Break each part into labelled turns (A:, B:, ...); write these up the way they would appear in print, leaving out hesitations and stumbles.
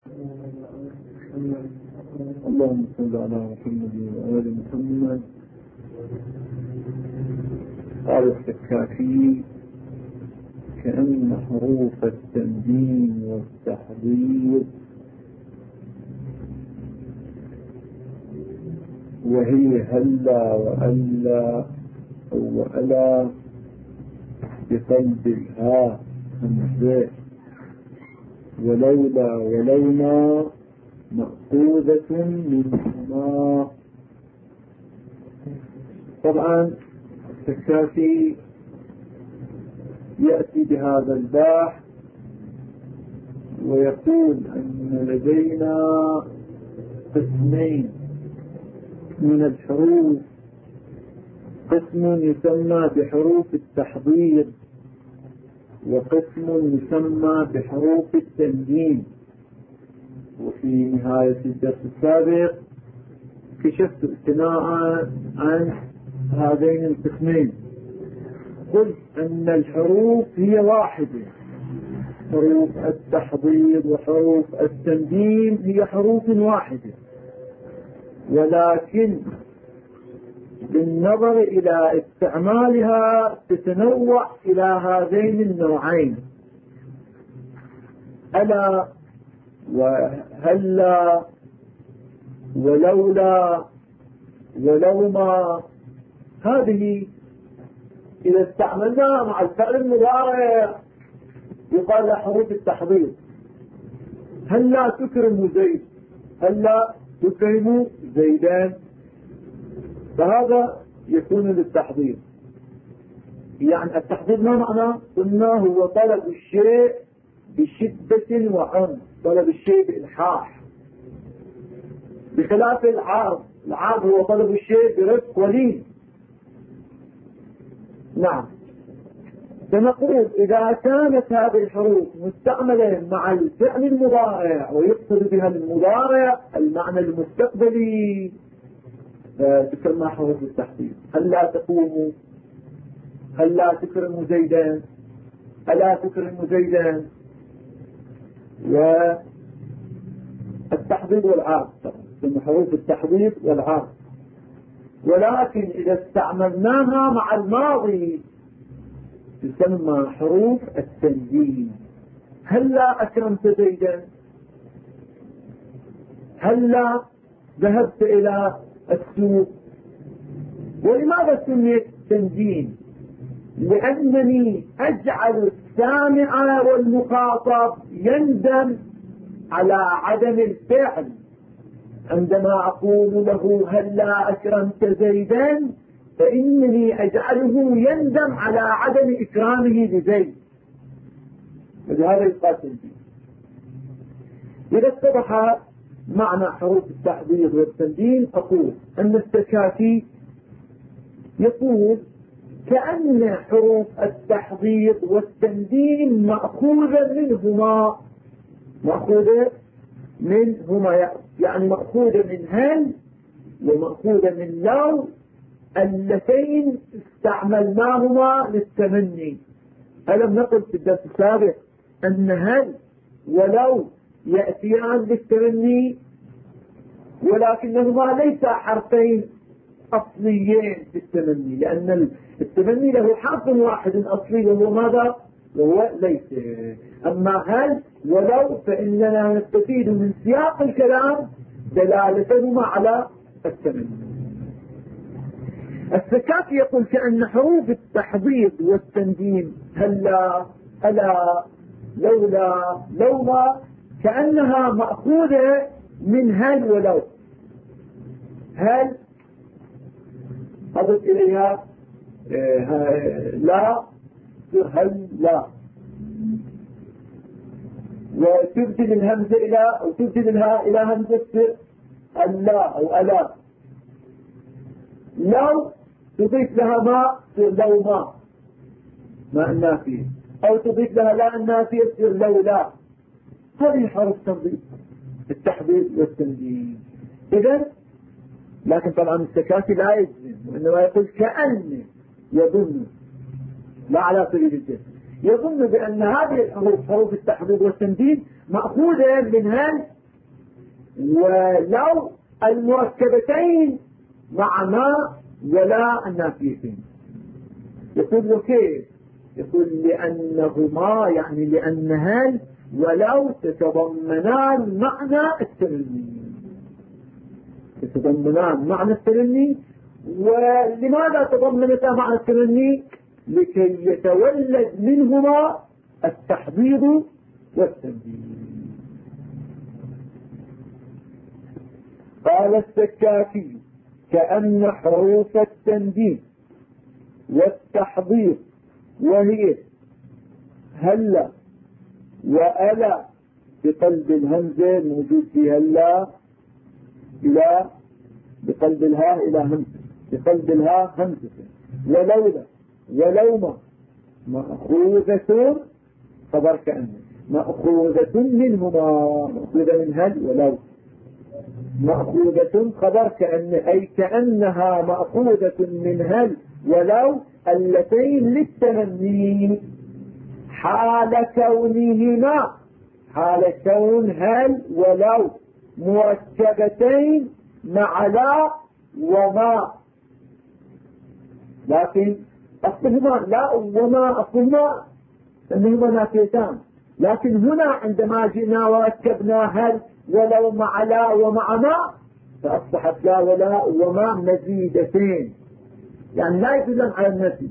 A: اللهم صل على محمد وآل محمد. قال السكاكي: كأن حروف التنجيم والتحضير وهي هلا وألا أو وألا بقلب الهاء همزة ولولا ولولا مأخوذة منهما. طبعا السكاكي يأتي بهذا الباحث ويقول أن لدينا قسمين من الحروف: قسم يسمى بحروف التحضير وقسم يسمى بحروف التنجيم. وفي نهاية الدرس السابق كشفت امتناعا عن هذين القسمين، قلت أن الحروف هي واحدة، حروف التحضير وحروف التنجيم هي حروف واحدة، ولكن بالنظر إلى استعمالها تتنوع إلى هذين النوعين: ألا وهلا ولولا ولوما. هذه إذا استعملناها مع الفعل المضارع يقال لها حروف التحضير. هلا تكرم زيد، هلا تكرم زيدان، فهذا يكون للتحضير. يعني التحضير ما معناه؟ قلنا هو طلب الشيء بشدة وعنف، طلب الشيء بإلحاح، بخلاف العرض. العرض هو طلب الشيء برفق ولين. نعم، فنقول إذا كانت هذه الحروف مستعملة مع الفعل المضارع ويقصد بها المضارع المعنى المستقبلي تسمى حروف التحضير. هلا تقوم، هلا تكرم زيدان، ألا تكرم زيدان، والتحضير والعرض تسمى حروف التحضير والعرض. ولكن إذا استعملناها مع الماضي تسمى حروف التنجيم. هلا أكرمت زيدا، هلا ذهبت إلى السوق. ولماذا سميت تنجيم؟ لأنني أجعل السامع والمخاطب يندم على عدم الفعل. عندما أقول له هلا أكرمت زيدا فإنني أجعله يندم على عدم إكرامه لزيد، فلهذا يقال تنجيم. إذا اتضح معنى حروف التحضير والتنجيم أقول أن السكاكي يقول كأن حروف التحضير والتنجيم مأخوذة منهما، يعني مأخوذة من هل ومأخوذة من لو، اللتين استعملناهما للتمني. ألم نقل في الدرس السابق أن هل ولو يأتيان للتمني، ولكنهما ليس حرفين أصليين في التمني، لأن التمني له حرف واحد أصلي وهو ماذا؟ وهو ليس. أما هل ولو فإننا نستفيد من سياق الكلام دلالتهما على التمني. السكاكي يقول كأن حروف التحضير والتنجيم هلا، ألا، لولا، لوما كأنها مأخوذة من هل ولو. هل أضف إليها لا، هل لا، وتبدل الهمزة إلى أو تبدل الهاء إلى همزة اللا أو ألا. لو تضيف لها ما تصير لو ما النافية، أو تضيف لها لا النافية تصير لو لا. هذه حروف تنظيف التحضير والتنجيم. إذن لكن طبعا السكاكي لا يجزم، وإنما يقول كأن يظن، لا على سبيل الجزم، يظن بأن هذه الحروف حروف التحضير والتنجيم مأخوذة من هل ولو المركبتين مع ما ولا النافيتين. يقول له كيف؟ يقول لأنهما يعني لأن هل ولو تتضمنان معنى التمني، تتضمنان معنى التمني. ولماذا تضمنتا معنى التمني؟ لكي يتولد منهما التحضيض والتنبيه. قال السكاكي كأن حروف التنبيه والتحضيض وهي هلا وألا بقلب الهمزة الموجود في هلا إلى بقلب الهاء إلى همزة، بقلب الهاء همزة، ولولا ولوما مأخوذة خبر كأن مأخوذة منهما، مأخوذة من هل ولو، مأخوذة خبر كأن أي كأنها مأخوذة من هل ولو اللتين للتمني حال كونهما، حال كون هل ولو مركبتين مع لا وما. لكن أصلهما لا وما أصلهما أنهما نافيتان، لكن هنا عندما جئنا وركبنا هل ولو مع لا ومع ما فأصبحت لا ولا وما مزيدتين، يعني لا يدلن على النفي،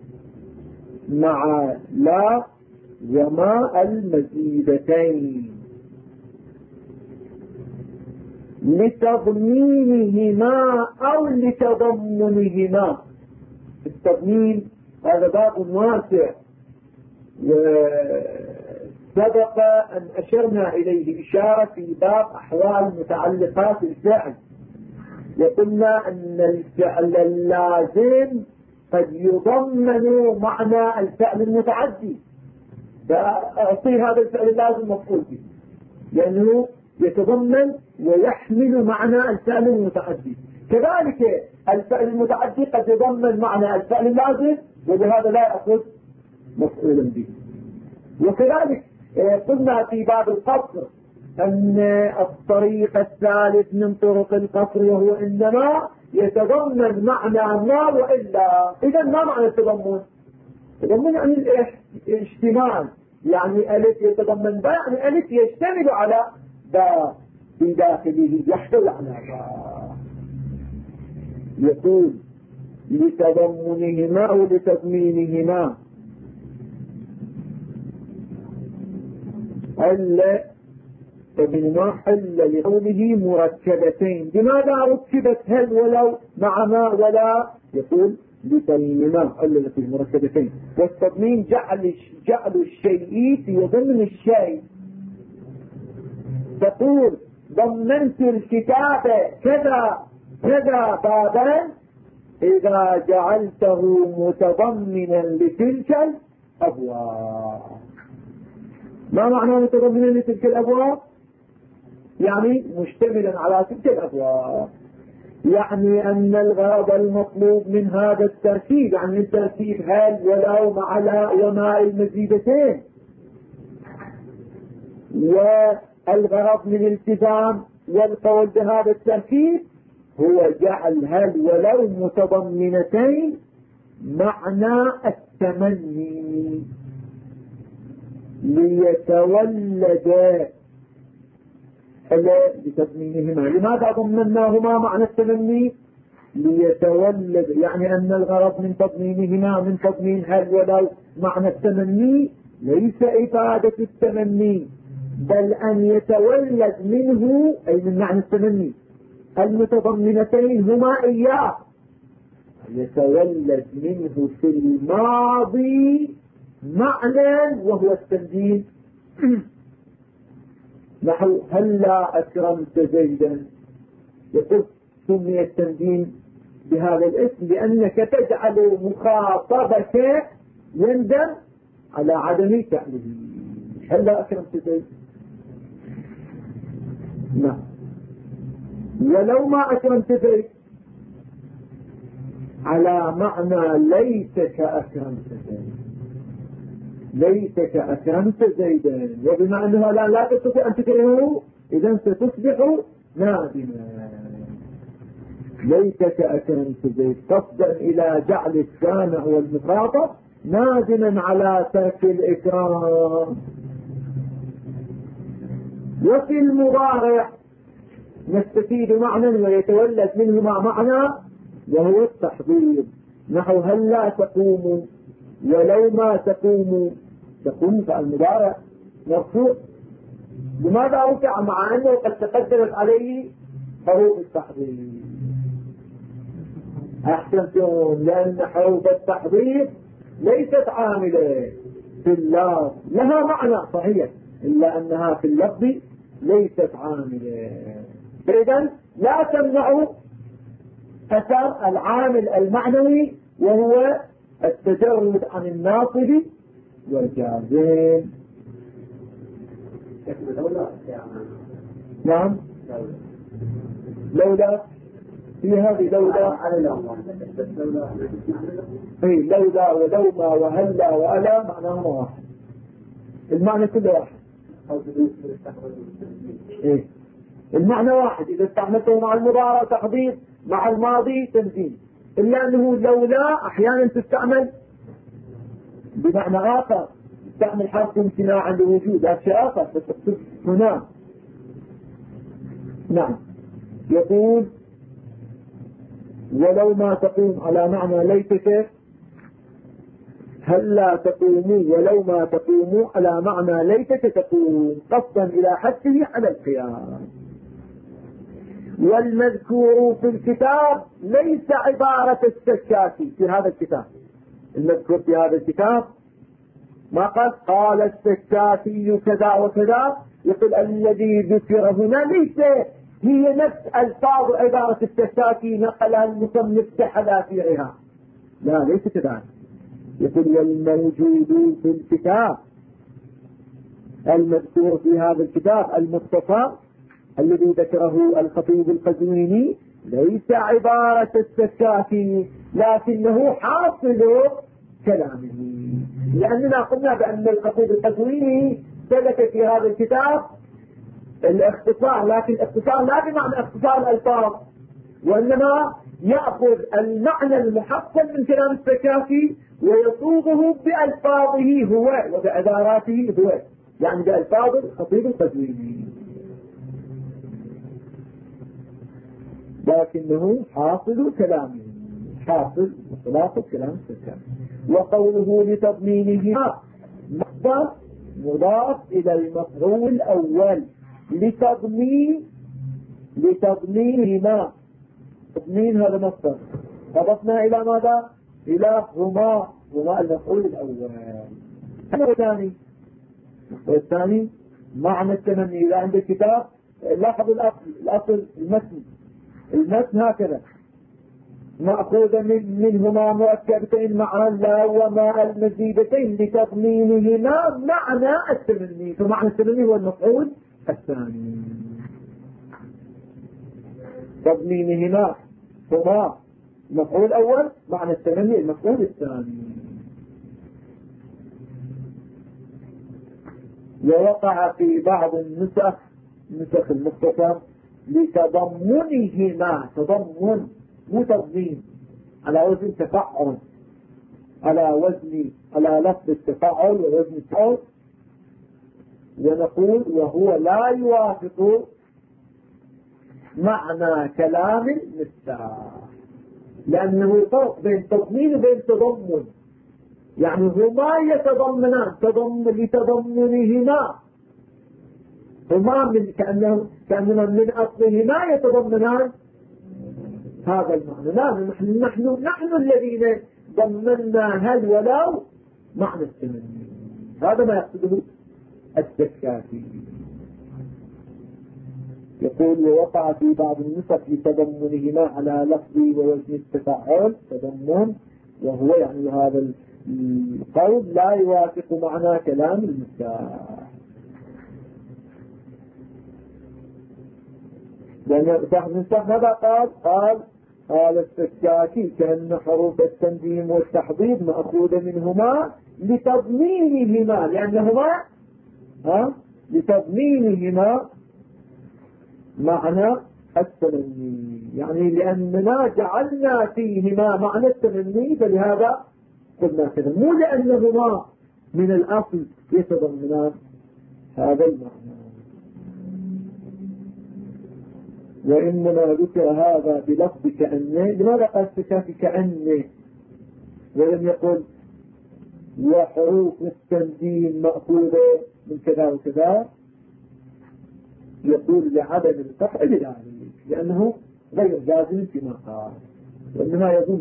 A: مع لا وما المزيدتين لتضمينهما أو لتضمنهما. التضمين هذا باب واسع، وسبق أن أشرنا إليه إشارة في باب أحوال متعلقات الفعل، وقلنا أن الفعل اللازم قد يضمن معنى الفعل المتعدي، فأعطي هذا الفعل اللازم مفعول به لأنه يتضمن ويحمل معنى الفعل المتعدي. كذلك الفعل المتعدي قد يضمن معنى الفعل اللازم ولهذا لا يأخذ مفعولا به. وكذلك قلنا في باب القصر أن الطريق الثالث من طرق القصر وهو إنما يتضمن معنى ما وإلا. إذا ما معنى التضمن؟ التضمن يعني الاشتمال، يعني ألف يتضمن با، يعني ألف يشتمل على با في داخله يحتوي على با. يقول لتضمنهما أو لتضمينهما ألا فمنما حل لقوله مركبتين. بماذا ركبت هل ولو مع ما ولا؟ يقول لتضمنهما حل فيه مركبتين. والتضمين جعل الشيء في ضمن الشيء. تقول ضمنت الكتاب كذا كذا بابا إذا جعلته متضمنا لتلك الأبواب. ما معنى متضمنا لتلك الأبواب؟ يعني مشتملا على تلك الأبواب، يعني أن الغرض المطلوب من هذا التركيب، يعني التركيب هل ولو مع لا وما المزيدتين، والغرض من الالتزام والقول بهذا التركيب هو جعل هل ولو متضمنتين معنى التمني ليتولد بتضمينهما. لماذا ضمناهما معنى التمني؟ ليتولد، يعني أن الغرض من تضمينهما من تضمين هل ولو معنى التمني ليس إفادة التمني، بل أن يتولد منه، أي من معنى التمني المتضمنتين هما إياه، يتولد منه في الماضي معنى وهو التمديد. نحو هلا أكرمت زيدا، يقول سمي التمدين بهذا الاسم لأنك تجعل مخاطبك يندم على عدم فعله. هلا أكرمت زيدا، نعم. ولو ما أكرمت زيد على معنى ليتك أكرمت زيدا، ليتك أكرمت زيدا، وبما أنها لا تستطيع أن تكرهه إذا ستصبح نادما. ليتك أكرمت زيد قصدا إلى جعل السامع والمخاطب نادما على ترك الإكرام. وفي المضارع نستفيد معنى ويتولد منهما معنى وهو التحضير، نحو هل لا تقوم ولو ما تقوم. تقوم فالمضارع مرفوع، لماذا رفع مع أنه قد تقدمت عليه حروف التحضير؟ أحسنتم، لأن حروف التحضير ليست عاملة في اللفظ، لها معنى صحيح إلا أنها في اللفظ ليست عاملة. إذن لا تمنع أثر العامل المعنوي وهو التجرد عن الناصب والجازم. نعم، لولا في هذه لولا اي لولا ولوما وهلا وألا معناهما واحد، المعنى كله واحد. إيه؟ المعنى واحد إذا استعملته مع المضارع تحضير، مع الماضي تنزيل، إلا أنه لولا أحيانا تستعمل بمعنى آخر، تستعمل حرف امتناع لوجود أشياء آخر فتقصد هنا. نعم، يقول ولو ما تقوم على معنى ليتك، هل لا تقوموا ولو ما تقوموا على معنى ليتك تقوم قصدا إلى حثه على القيام. والمذكور في الكتاب ليس عبارة السكاتي في هذا الكتاب. المذكور في هذا الكتاب ما قال السكاتي كذا وكذا، يقول الذي ذكر هنا ليس هي نفس الفاظ عبارة السكاتي نقلها المصنف كحذافيرها، لا ليس كذلك. يقول والموجود في الكتاب، المذكور في هذا الكتاب المختصر الذي ذكره الخطيب القزويني ليس عبارة السكاتي لكنه حاصل كلامه، لأننا قلنا بأن الخطيب القزويني سلك في هذا الكتاب الاختصار، لكن الاختصار لا بمعنى اختصار الألفاظ، وإنما يأخذ المعنى المحصل من كلام السكاتي ويصوغه بألفاظه هو وبعباراته هو، يعني بألفاظ الخطيب القزويني، لكنه حاصل كلامه، حاصل خلاصة كلام السكاتي. وقوله لتضمينه مصدر مضاف إلى المفعول الأول، لتضمينهما، تضمين هذا مصدر أضفنا إلى ماذا؟ إلى هما المفعول الأول. والثاني معنى التمني. إذا عند الكتاب لاحظ الأصل المتن هكذا مأخوذ منهما مؤكدتين مع لا وما المزيدتين لتضمينهما معنى التمني، فمعنى التمني هو المفعول الثاني. تضمينهما هما المفعول الأول، معنى التمني المفعول الثاني. ووقع في بعض نسخ المختصر لتضمنهما، تضمن مو تضمين، على وزن تفعل، على لفظ التفاعل ووزن التفاعل، ونقول وهو لا يوافق معنى كلام المفتاح، لأنه فرق بين تضمين وبين تضمن، يعني هما يتضمنان لتضمنهما، هما من كأننا من أصلهما يتضمنان هذا المعنى. لا، نحن الذين ضمننا هل ولو معنى التمني، هذا ما يقصده السكاتي. يقول ووقع في بعض النسخ لتضمنهما على لفظ ووزن التفاعل تضمن، وهو يعني هذا القول لا يوافق معنى كلام المفتاح، لأن صاحب المفتاح ماذا قال السكاتي كأن حروف التنظيم والتحضيض مأخوذة منهما لتضمينهما، لأنهما لتضمينهما معنى التمني، يعني لأننا جعلنا فيهما معنى التمني فلهذا قلنا كذا، مو لأنهما من الأصل يتضمنان هذا المعنى. وإنما ذكر هذا بلفظ كأنه. لماذا قال السكافي كأنه ولم يقل وحروف التنزيل مأخوذة من كذا وكذا؟ يقول لعدم القطع بذلك لأنه غير جازم فيما قال، وإنما يظن.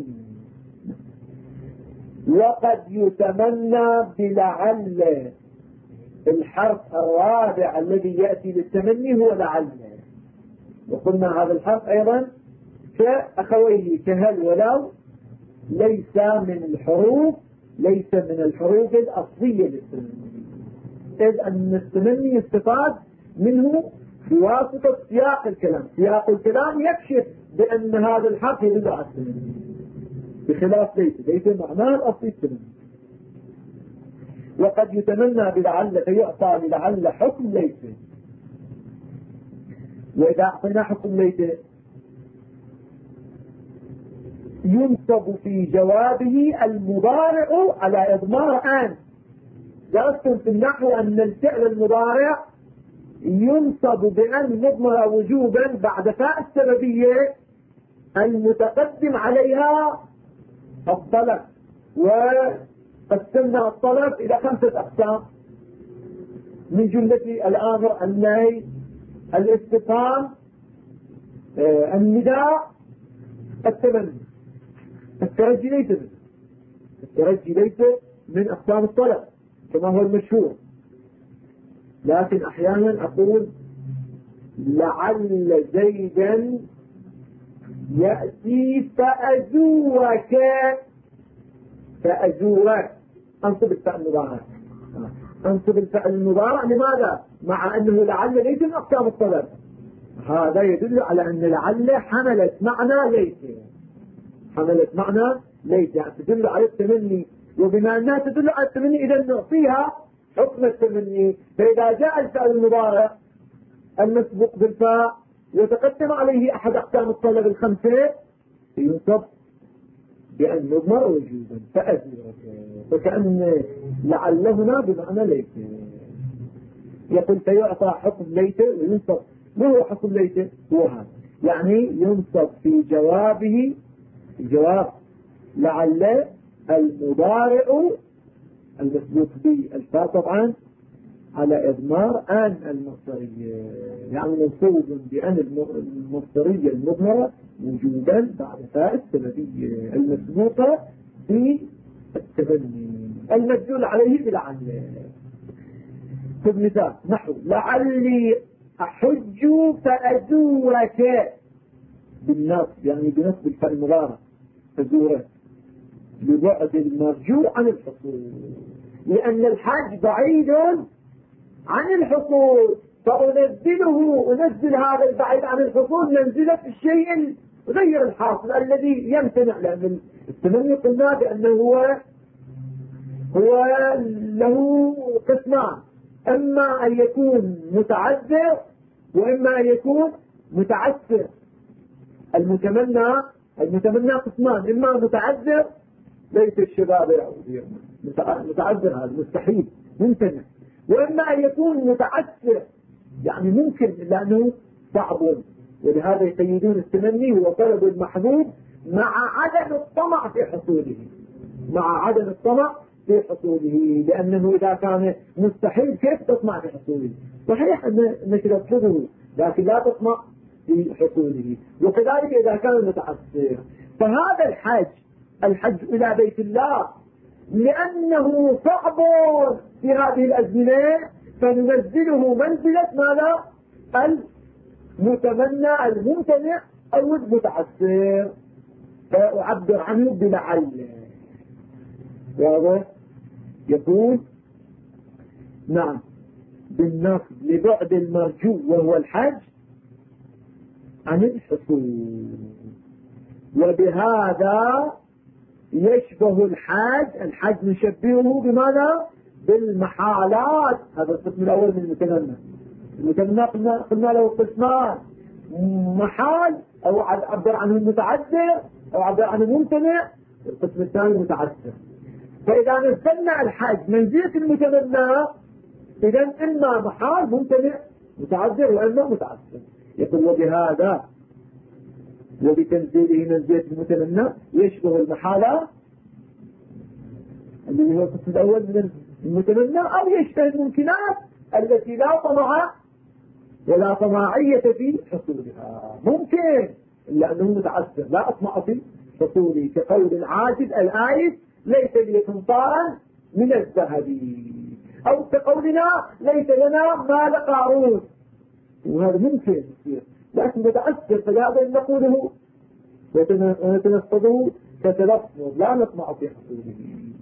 A: وقد يتمنى بلعل. الحرف الرابع الذي يأتي للتمني هو لعل، وقلنا هذا الحرف أيضا كأخويه كهل ولو ليس من الحروف الأصلية للتمني، إذ أن التمني يستفاد منه بواسطة سياق الكلام. سياق الكلام يكشف بأن هذا الحرف يدل على التمني، بخلاف ليس معناه الأصلي التمني. وقد يتمنى بلعل فيعطى للعل حكم ليس. وإذا أعطينا حكم ليس ينصب في جوابه المضارع على إضمار آن. درستم في النحو أن الفعل المضارع ينصب بأن مضمر وجوبا بعد فاء السببية المتقدم عليها الطلب، وقسمنا الطلب إلى 5 أقسام من جملة الآمر، النهي، الاستفهام، النداء، التمني. الترجي ليس من أقسام الطلب كما هو المشهور، لكن أحيانا أقول لعل زيدا يأتي فأزورك، أنصب الفعل المضارع. لماذا؟ مع أنه لعل ليس من أقسام الطلب. هذا يدل على أن لعل حملت معنى ليس، يعني تدل على التمني. وبما أنها تدل على التمني إذا نعطيها حكم التمني. فإذا جاء الفعل المضارع المسبوق بالفاء وتقدم عليه أحد أقسام الطلب ال5 ينصب بأن يضمر وجوبا فأزورك، فكأن لعل هنا بمعنى ليس. يقول فيعطى حكم ليس وينصب. ما هو حكم ليس؟ هو هذا، يعني ينصب في جوابه الجواب لعل المضارع المسبوق بالفاء طبعا على إضمار آن المصدرية، يعني منصوب بأن المصدرية المضمرة وجودا بعد فاء السببية المسبوقة بالتمني المدلول عليه بلعل. خذ مثال نحو لعلي أحج فأزورك بالنصب، يعني بنصب الفاء المضارع أزورك لبعد المرجو عن الحصول، لأن الحج بعيد عن الحصول، فأنزل هذا البعيد عن الحصول منزلة الشيء غير الحاصل الذي يمتنع. لأن التمني قلنا بأنه هو له قسمان، إما أن يكون متعذر وإما أن يكون متعسر. المتمنى قسمان، إما متعذر ليس الشباب متعذر هذا مستحيل ممتنع، وإما أن يكون متعسر يعني ممكن لأنه صعب. ولهذا يقيدون التمني هو طلب المحبوب مع عدم الطمع في حصوله، لأنه إذا كان مستحيل كيف تطمع في حصوله؟ صحيح أنك تطلبه لكن لا تطمع في حصوله. وكذلك إذا كان متعسر. فهذا الحج إلى بيت الله لأنه صعب في هذه الأزمنة فننزله منزلة ماذا؟ المتمنى الممتنع أو المتعسر، فأعبر عنه بلعل. واضح؟ يقول نعم بالنصب لبعد المرجو وهو الحج عن الحصول. وبهذا يشبه الحج نشبهه بماذا؟ بالمحالات. هذا القسم الأول من المتمنى. المتمنى قلنا له قسمان، محال أو عبر عنه متعذر أو عبر عنه ممتنع. القسم الثاني متعذر. فإذا نزلنا الحج منزلة المتمنى إذا إما محال ممتنع متعذر وإما متعذر. يقول وبهذا وبتنزيله منزلة المتمنى يشبه المحالات الذي هو القسم الأول من المتمنى أو يشبه الممكنات التي لا طمع ولا طماعية في حصولها. ممكن إلا أنه متعذر لا أطمع في حصوله كقول العاجز الآيس ليس لي قنطارا من الذهب أو كقولنا ليس لنا مال قارون. وهذا ممكن يصير لكن متعذر فلهذا نقوله ونتنفذه كتلفظ لا نطمع في حصوله.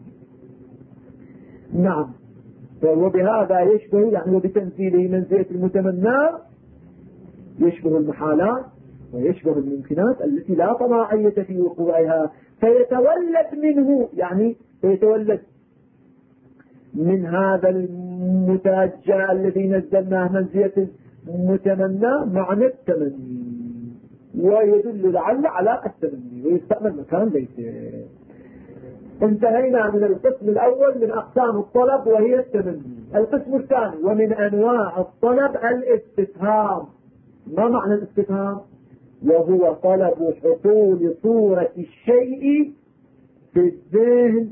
A: نعم. وبهذا يشبه يعني وبتنزيله منزلة المتمنى يشبه المحالات ويشبه الممكنات التي لا طماعية في وقوعها فيتولد منه يعني فيتولد من هذا المتاجع الذي نزلناه منزلة المتمنى معنى التمني ويدل لعل على التمني ويستعمل مكان ليس. انتهينا من القسم الأول من أقسام الطلب وهي التمني. القسم الثاني ومن أنواع الطلب الاستفهام. ما معنى الاستفهام؟ وهو طلب حصول صورة الشيء في الذهن.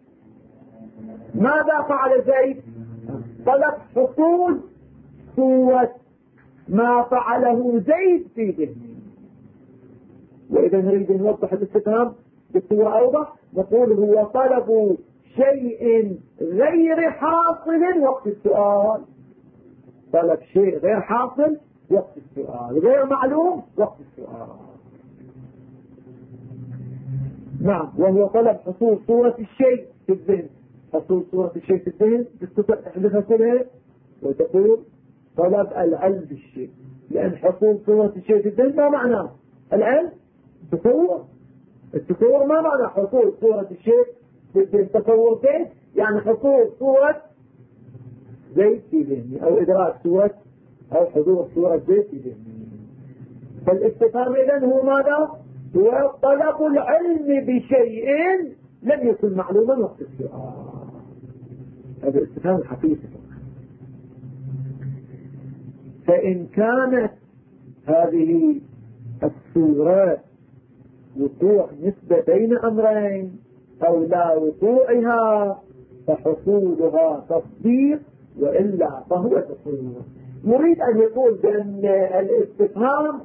A: ماذا فعل زيد؟ طلب حصول صورة ما فعله زيد في ذهنه. وإذا نريد أن نوضح الاستفهام بصورة أوضح نقول هو طلب شيء غير حاصل وقت السؤال. طلب شيء غير حاصل وقت السؤال غير معلوم وقت السؤال. نعم. وهو طلب حصول صورة الشيء في الذهن. حصول صورة الشيء في الذهن تفصلها وتقول طلب العلم بالشيء لأن حصول صورة الشيء في الذهن ما معناه العلم؟ تصور. التصور ما معنى حصول صورة الشيء في الذهن؟ تصور كيف؟ يعني حصول صورة زيت في ذهني أو إدراك صورة أو حضور صورة زيت في ذهني. فالاستفهام إذن هو ماذا؟ هو طلب العلم بشيء لم يكن معلوما وقت السؤال. هذا الاستفهام الحقيقي. فإن كانت هذه الصورة وقوع نسبة بين أمرين أو لا وقوعها فحصولها تصديق وإلا فهو تصديق. يريد أن يقول بأن الاستفهام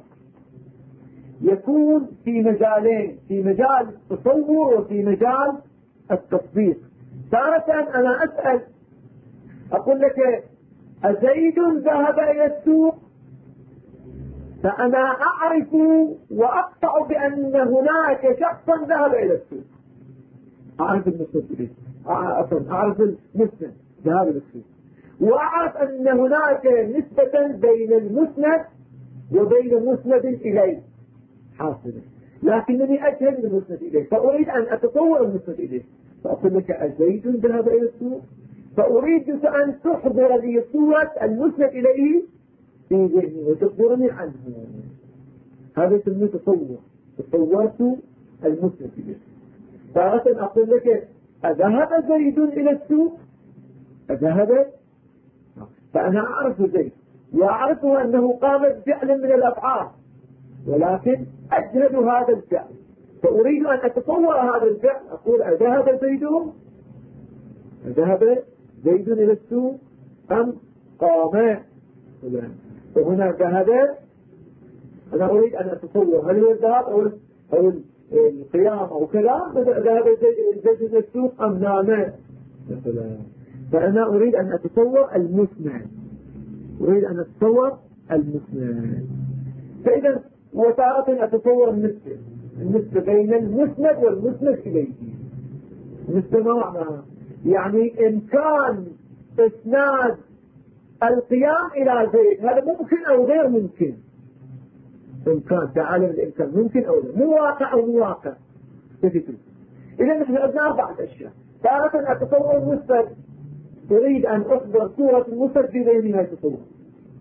A: يكون في مجالين في مجال التصور وفي مجال التصديق. تارة أنا أسأل أقول لك أزيد ذهب إلى السوق فأنا أعرف وأقطع بأن هناك شخصا ذهب إلى السوق. أعرف المسند إليه أعرف المسند ذهب إلى السوق وأعرف أن هناك نسبة بين المسند وبين مسند إليه حاصلة لكنني أجهل من المسند إليه فأريد أن أتصور المسند إليه فأقول لك أزيد ذهب إلى السوق فأريدك أن تحضر لي صورة المسند إليه في ذهني وتخبرني عنه. هذا يسميه تصور. تصورت المسند إليه. تارة أقول لك أذهب زيد إلى السوق أذهب فأنا أعرف زيد وأعرف أنه قام بفعل من الأفعال ولكن أجهد هذا الفعل فأريد أن أتصور هذا الفعل أقول أذهب زيد إلى السوق أم قام فهنا ذهب أنا أريد أن أتصور هل هو الذهاب أو القيام أو كلام ذهب زيد إلى السوق أم نام مثلا. فأنا أريد أن أتصور المسند فإذا وتارة أتصور النسبة بين المسند والمسند إليه. النسبة ما معناها؟ يعني إمكان إسناد القيام إلى زيد هذا ممكن أو غير ممكن. إمكان تعالى الإمكان ممكن أو لا مو واقع أو مو واقع. إذا نحن عندنا 4 أشياء. تارة أتصور المسند أريد أن أصدر صورة المسند في ذهني ما يتصور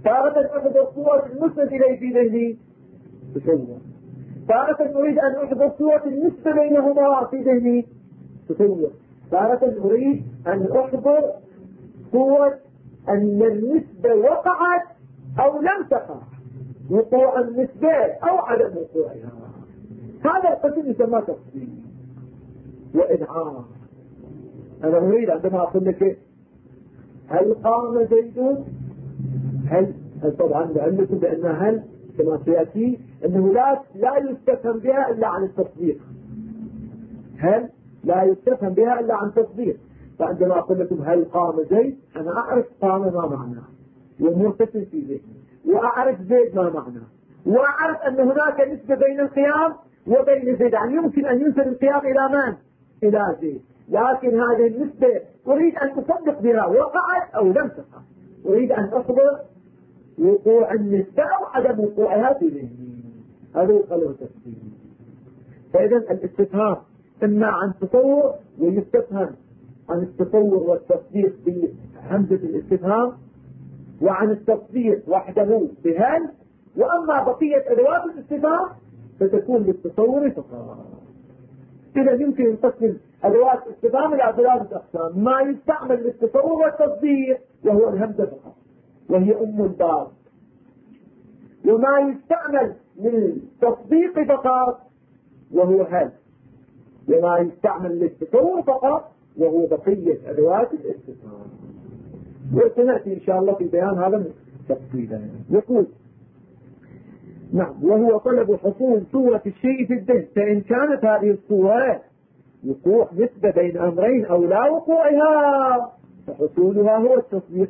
A: تارة أحضر صورة المسند إليه في ذهني تصور، تارة أريد أن أحضر صورة النسبة بينهما في ذهني تصور، تارة أريد أن أحضر صورة أن النسبة وقعت أو لم تقع، وقوع النسبة أو عدم وقوعها. هذا القسم يسمى تفصيل وإنعام. أنا أريد عندما أقول لك هل قام زيد، هل طبعا لعلكم بأن هل كما سيأتي أنه لا يستفهم بها إلا عن التصديق، هل لا يستفهم بها إلا عن تصديق. فعندما أقول لكم هل قام زيد، أنا أعرف قام ما معناه ومرتسم في ذهني، وأعرف زيد ما معناه، وأعرف أن هناك نسبة بين القيام وبين زيد، يعني يمكن أن ينسب القيام إلى من؟ إلى زيد، لكن هذه النسبة أريد أن أصدق بها وقعت أو لم تقع، أريد أن أخبر وقوع النسبة أو عدم وقوعها في ذهني. هذا يقال له تفصيل. فإذا الاستفهام إما عن تصور، ويستفهم عن التصور والتصديق بهمزة الاستفهام، وعن التصديق وحده بهل، وأما بقية أدوات الاستفهام فتكون للتصور فقط. إذا يمكن أن نقسم أدوات الاستفهام إلى ثلاثة أقسام: ما يستعمل للتصور والتصديق وهو الهمزة فقط وهي أم الباب، وما يستعمل للتصديق فقط وهو هل، وما يستعمل للتصور فقط وهو بقية أدوات الاستفهام. وسنأتي إن شاء الله في بيان هذا تفصيلا. يقول نعم: وهو طلب حصول صورة الشيء في الذهن، فإن كانت هذه الصورة وقوع نسبة بين أمرين أو لا وقوعها فحصولها هو التصديق،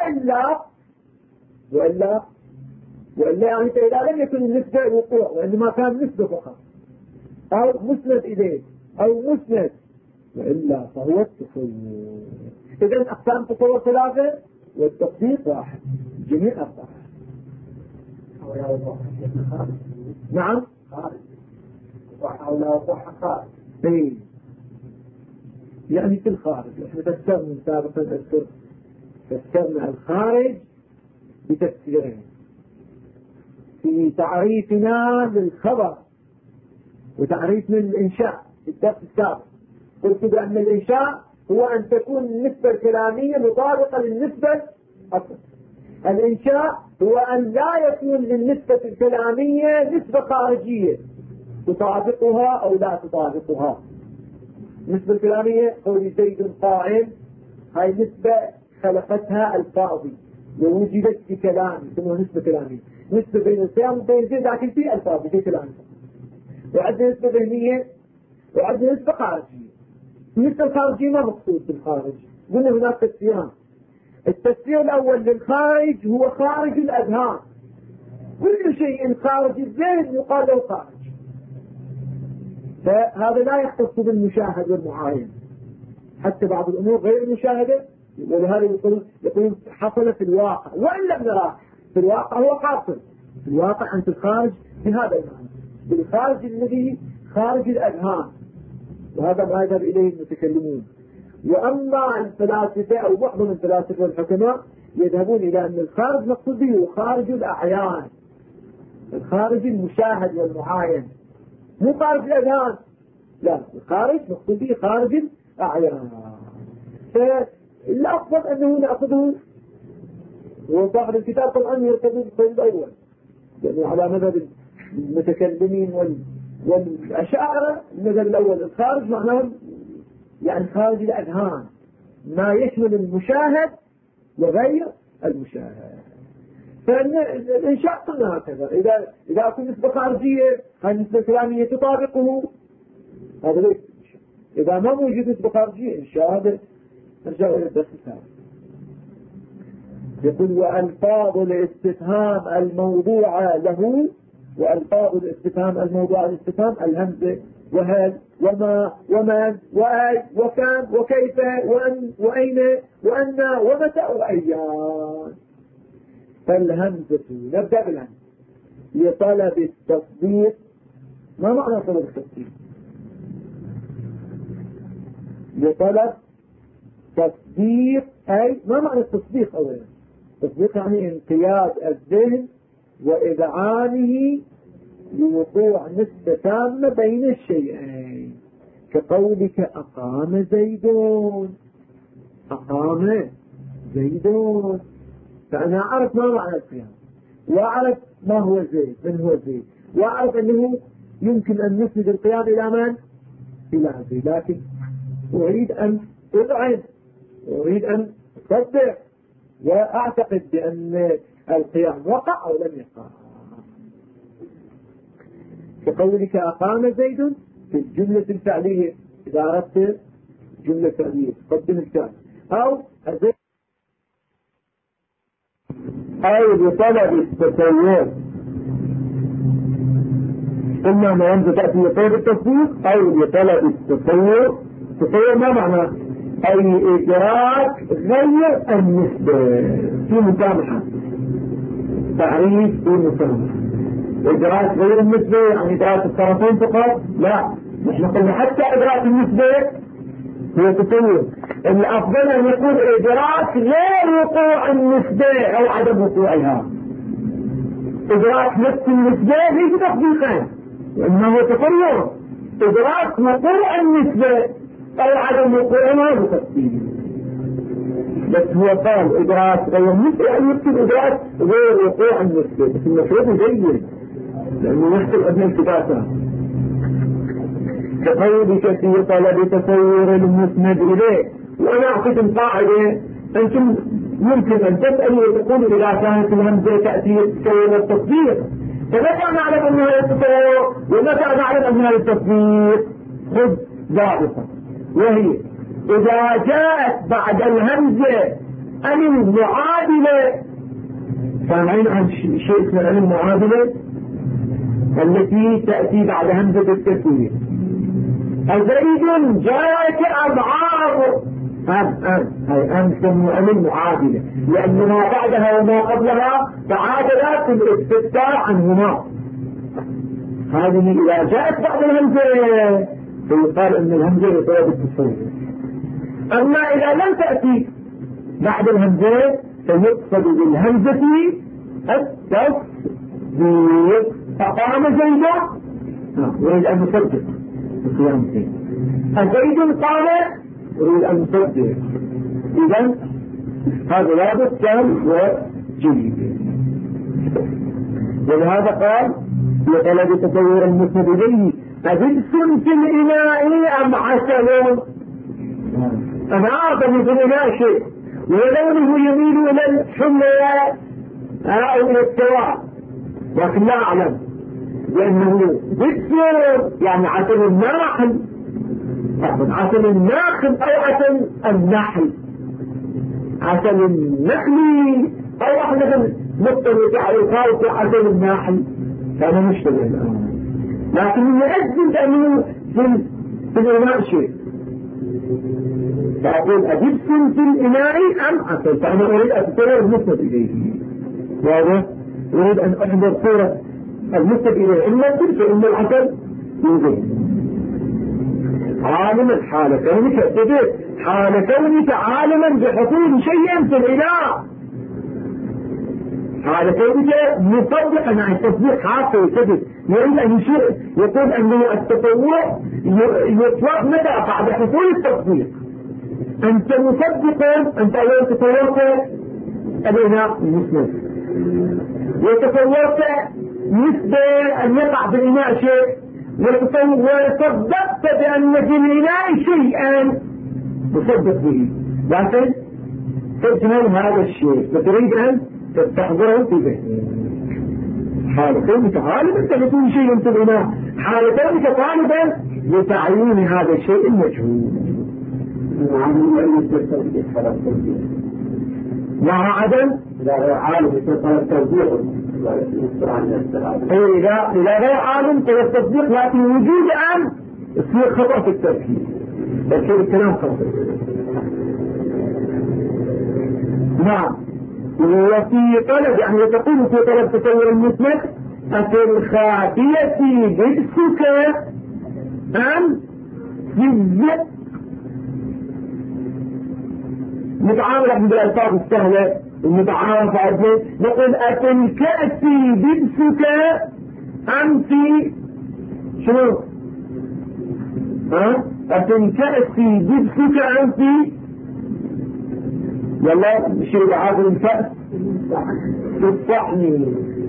A: وإلا يعني إذا لم يكن النسبة وقوع وإنما كان نسبة فقط أو مسند إليه أو مسند، وإلا فهو التصور. إذن أقسام تصور ثلاثة والتصديق واحد، جميع أربعة. نعم خارج، يعني في الخارج. احنا فسرنا سابقا، فسرنا الخارج بتفسيرين في تعريفنا للخبر وتعريفنا للإنشاء في الدرس السابق. قلت بأن الإنشاء هو أن تكون النسبة الكلامية مطابقة للنسبة الأصل. الإنشاء هو أن لا يكون للنسبة الكلامية نسبة خارجية تطابقها أو لا تطابقها. النسبة الكلامية قول زيد قائم، هاي نسبة خلقتها الفاضي ووجدت في كلامي، اسمها نسبة كلامية. نسبة بين القيام وبين زيد لكن في الفاضي في كلامي. وعندنا نسبة ذهنية وعندنا نسبة خارجية. النسبة الخارجية ما مقصود بالخارج، قلنا هناك تفسيران. التفسير الأول للخارج هو خارج الأذهان، كل شيء خارج الذهن يقال له خارج، فهذا لا يختص بالمشاهد والمعاين، حتى بعض الأمور غير المشاهدة ولهذا يقول حصل في الواقع وإن لم نراه في الواقع هو حاصل في الواقع. أنت الخارج بهذا المعنى، بالخارج الذي خارج الأذهان، وهذا ما يذهب إليه المتكلمون. وأما الفلاسفة أو معظم الفلاسفة والحكماء يذهبون إلى أن الخارج مقصود به هو خارج الأعيان، الخارج المشاهد والمعاين، مو خارج الأذهان، لا، الخارج مقصود به خارج الأعيان. فالأفضل أنه نأخذه، وصاحب الكتاب طبعا يرتضي بالقول الأول، يعني على مذهب المتكلمين والأشاعرة المذهب الأول. الخارج معناه يعني خارج الأذهان، ما يشمل المشاهد وغير المشاهد. فالإنشاء قلنا هكذا، إذا أكون نسبة خارجية هاي النسبة الكلامية تطابقه، هذا ليس إنشاء. إذا ما موجود نسبة خارجية إنشاء، هذا نرجع إلى الدرس الثاني. يقول: وألفاظ الاستفهام الموضوعة له، وألفاظ الاستفهام الموضوعة للاستفهام الهمزة وهل وما ومن وأي وكم وكيف وأين وأن ومتى وأيان. فالهمزة، نبدأ بالهمزة، لطلب التصديق. ما معنى طلب التصديق؟ لطلب تصديق، أي ما معنى التصديق أولا؟ تصديق يعني انقياد الذهن وإذعانه لوقوع نسبة تامة بين الشيئين، كقولك أقام زيدون. أقام زيدون، فأنا أعرف ما معنى القيام، وأعرف ما هو زيد، من هو زيد، وأعرف أنه يمكن أن نسند القيام إلى من؟ إلى زيد، لكن أريد أن أذعن، أريد أن أصدق وأعتقد بأن القيام وقع أو لم يقع. كقولك أقام زيد في الجملة الفعلية، إذا أردت جملة فعلية تقدم الفعل، أو زيد أو بطلب التسوير. قلنا ما أنت تأتي لطلب التصديق أو لطلب التسوير. التسوير ما معنى؟ أي إدراك غير النسبة في مسامحة، تعريف في مسامحة. إدراك غير النسبة يعني إدراك الطرفين فقط؟ لا، نحن قلنا حتى إدراك النسبة هو تسوير. الأفضل أن يكون إدراك غير وقوع النسبة أو عدم وقوعها. إدراك نفس النسبة ليس تصديقا، وإنما هو تسوير. إدراك وقوع النسبة أو عدم وقوعها بتصديق. بس هو قال إدراك غير النسبة يعني يكتب إدراك غير وقوع النسبة، بس المفروض جيد لأنه يحصل أدنى التباسة. كقولك في طلب تصور المسند إليه. وأنا أعطيكم قاعدة، أنتم ممكن أن تسألوا وتقولوا إذا كانت الهمزة تأتي تصور التصديق، فمتى نعلم أن هذا التصور ومتى نعلم أن هذا التصديق؟ خذ ضابطة، وهي إذا جاءت بعد الهمزة المعادلة. سامعين عن شيء اسمه المعادلة التي تأتي بعد همزة التسوية. زيد جاءت أضعاف هاي نسميها المعادلة، لأن ما بعدها وما قبلها تعادلات الاستفتاء عنهما. هذه إذا جاءت بعد الهمزة فيقال أن الهمزة بطلب التصوير. أما إذا لم تأتي بعد الهمزة فيقصد بالهمزة التصديق. فقام زيد يريد أن يصدق بقيام زيد. زيد قام يريد أن يصدق. إذن هذا واضح كان وجيد. ولهذا قال لطلب تصور المسند إليه أجلس في الإناء أم عسل. أنا أعطني في الإناء شيء ولونه يميل إلى الحمى أو إلى السواء، لكن لا أعلم لأنه بيصير يعني عسل الناحل، عسل الناخل أو عسل النحل، عسل النحل أو أحد مختلف على الخالق عسل الناحل، كان مشتبه الآن. لكن يؤذن أنه في الإناء شيء، فأقول أجبس في الإناء أم عسل، فأنا أريد أن أتصور المسند إليه. واضح؟ أريد أن أحضر صورة المسند إليه، إما تلك إما العسل يوجد. عالما حال كونك اتبت حال كونك عالما بحصول شيء في الإله، حال كونك مصدقا عن التصديق حاصل ثبت. يريد أن يشير يقول أنه التطوع يطلق متى بعد حصول التصديق. أنت مصدق، أنت أولا تطورت الإناء المسند، وتصورت نسبة أن يقع في الإناء شيء، وصدقت بأن في الإناء شيئا مصدق به، لكن تجهل هذا الشيء وتريد أن تستحضره في ذهنك. حال كونك غالبا تكون شيئا في الإناء، حال كونك طالبا لتعيين هذا الشيء المجهول. مع عدم لا عالم يتصل التوضيح إذا غير عالم في التصديق، لكن وجود الآن يصير خطأ في التركيب، لكن الكلام خطأ. نعم. وفي طلب يعني تقول في طلب تصور المسند أفي الخافية جدسك أم في الزق. نتعامل بالألفاظ السهلة المتعارف عليه. نقول أتنكأت لبسك أم في شنو؟ أتنكأت لبسك أم في يلا شيء بعاقل الكأس تصحني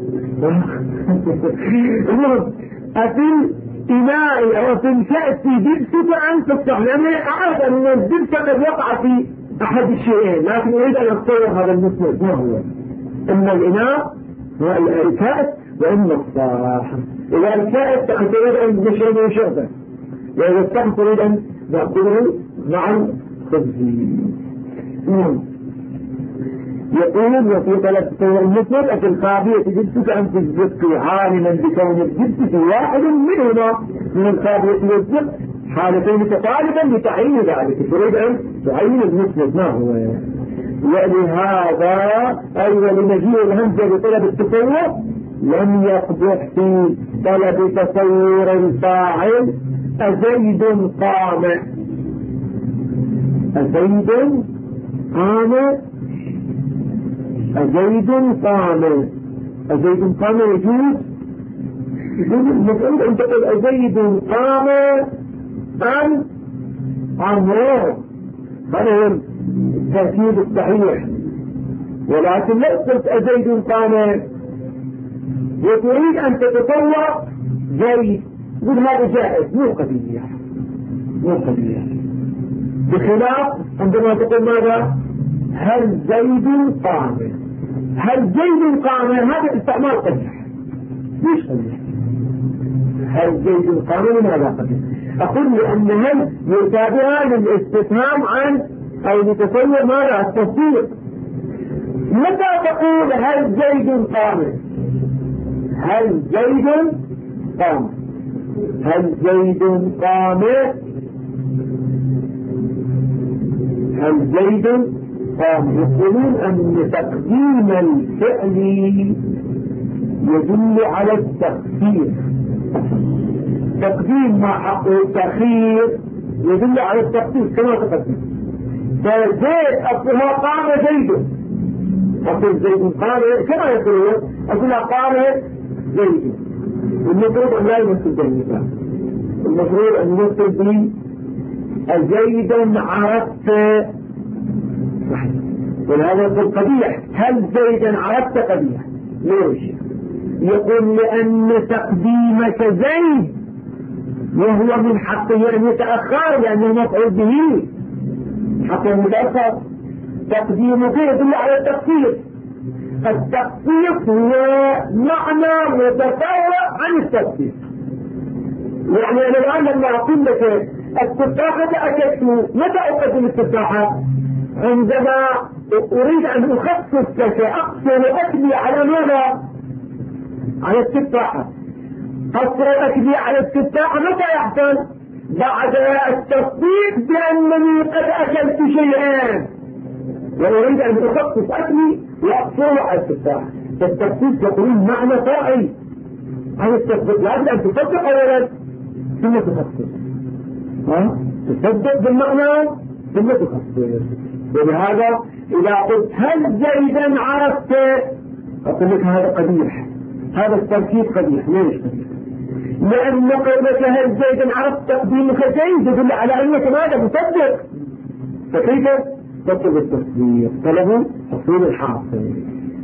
A: أتن إناء أو تنكأت لبسك أم تصحني. لأنه أعرف أن الدبس قد وقع في أحد الشيئين، لكن أريد أن أتصور هذا المسند ما هو. إما الإناء والكأس وإما الصاحب. إذا الكأس تريد أن نشربه شربا، وإذا الصاحب تريد أن نأكله مع الخبز. يقول وفي طلب تصور المسند أتى الخابية جبتك أن تثبت عالما بكون الجبت في واحد منهما من الخابية والزق حالتين متطالبا لتعيين ذلك. تريد أن تعين المسند ما هو. ولهذا أيضا لمجيء الهمزة بطلب التصور لم يقبح في طلب تصور الفاعل أزيد قام. أزيد قام أزيد قام. أزيد قام يجوز المفعول أن تقول أزيد قام أم عمرو. هذا هو التركيب الصحيح. ولكن لو قلت أزيد قام وتريد أن تتصور زيد قل هذا جائز مو قضية مو قضية. بخلاف عندما تقول ماذا هل زيد قام. هل زيد قام هذا استعمال قبيح ليش قبيح. هل زيد قام لماذا قبيح؟ أقول لأن هل يتابعها للاستفهام عن أو لتصور ماذا التصديق. متى تقول هل زيد قام؟ هل زيد قام. هل زيد قام. هل زيد قام. يقولون أن تقديم الفعل يدل على التخفيف. تقديم مع حقه التأخير يدل على التخفيف كما تقدم. فزيد أصلها قام زيد. أقول زيد قام كما يقولون أقول قام زيد. المفروض أن لا يمثل بالمثال. المفروض أن يمثل به زيدا عرفت. ولهذا يقول قبيح. هل زيدا عرفت قبيح؟ ليش؟ يقول لأن تقديمك زيد وهو من حقه أن يتأخر لأنه مفعول به حقه متأخر. تقديمك يدل على التخفيف. التخفيف هو معنى متفرع عن التخفيف. يعني أنا الآن لما أقول لك التفاحة أكلت متى أقدم التفاحة؟ عندما أريد أن أخصص لك أقصر أكلي على ماذا؟ على التفاحة. قصر أكلي على التفاحة متى يحصل؟ بعد التصديق بأنني قد أكلت شيئا وأريد أن أخصص أكلي وأقصر على التفاحة. فالتخصيص يقولون معنى فرعي عن التصديق. لابد أن تصدق أولا ثم تخصص. تصدق بالمعنى ثم تخصص. ولهذا إذا قلت هل زيدا عرفت أقول لك هذا قبيح. هذا التركيب قبيح. ليش قبيح؟ لأن قولك هل زيدا عرفت تقديمك زيد يدل على أنك ماذا مصدق. فكيف تطلب التصديق؟ طلبوا حصول الحاصل.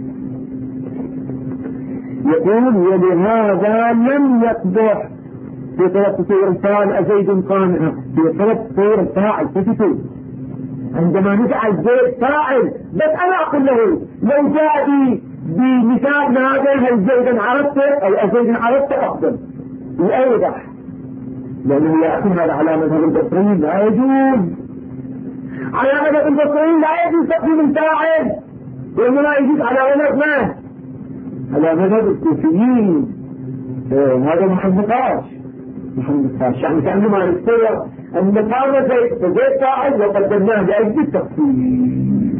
A: يقول ولهذا لم يقبح في طلب تصور الفاعل أزيد قانع. في طلب تصور الفاعل تفتو عندما نجعل زيد فاعل بس أنا أقول له لو جاء بمثال هذا هل زيدا عرفت أو أزيدا عرفت أفضل وأوضح. لأنه يأتي هذا على مذهب البصريين لا يجوز. على مذهب البصريين لا يجوز تقديم الفاعل لأنه لا يجوز على مذهب ما على مذهب الكوفيين. هذا محمقاش يعني كأنما نتصور أن قام زيد فاعل وقدمناه لأجل التخفيف.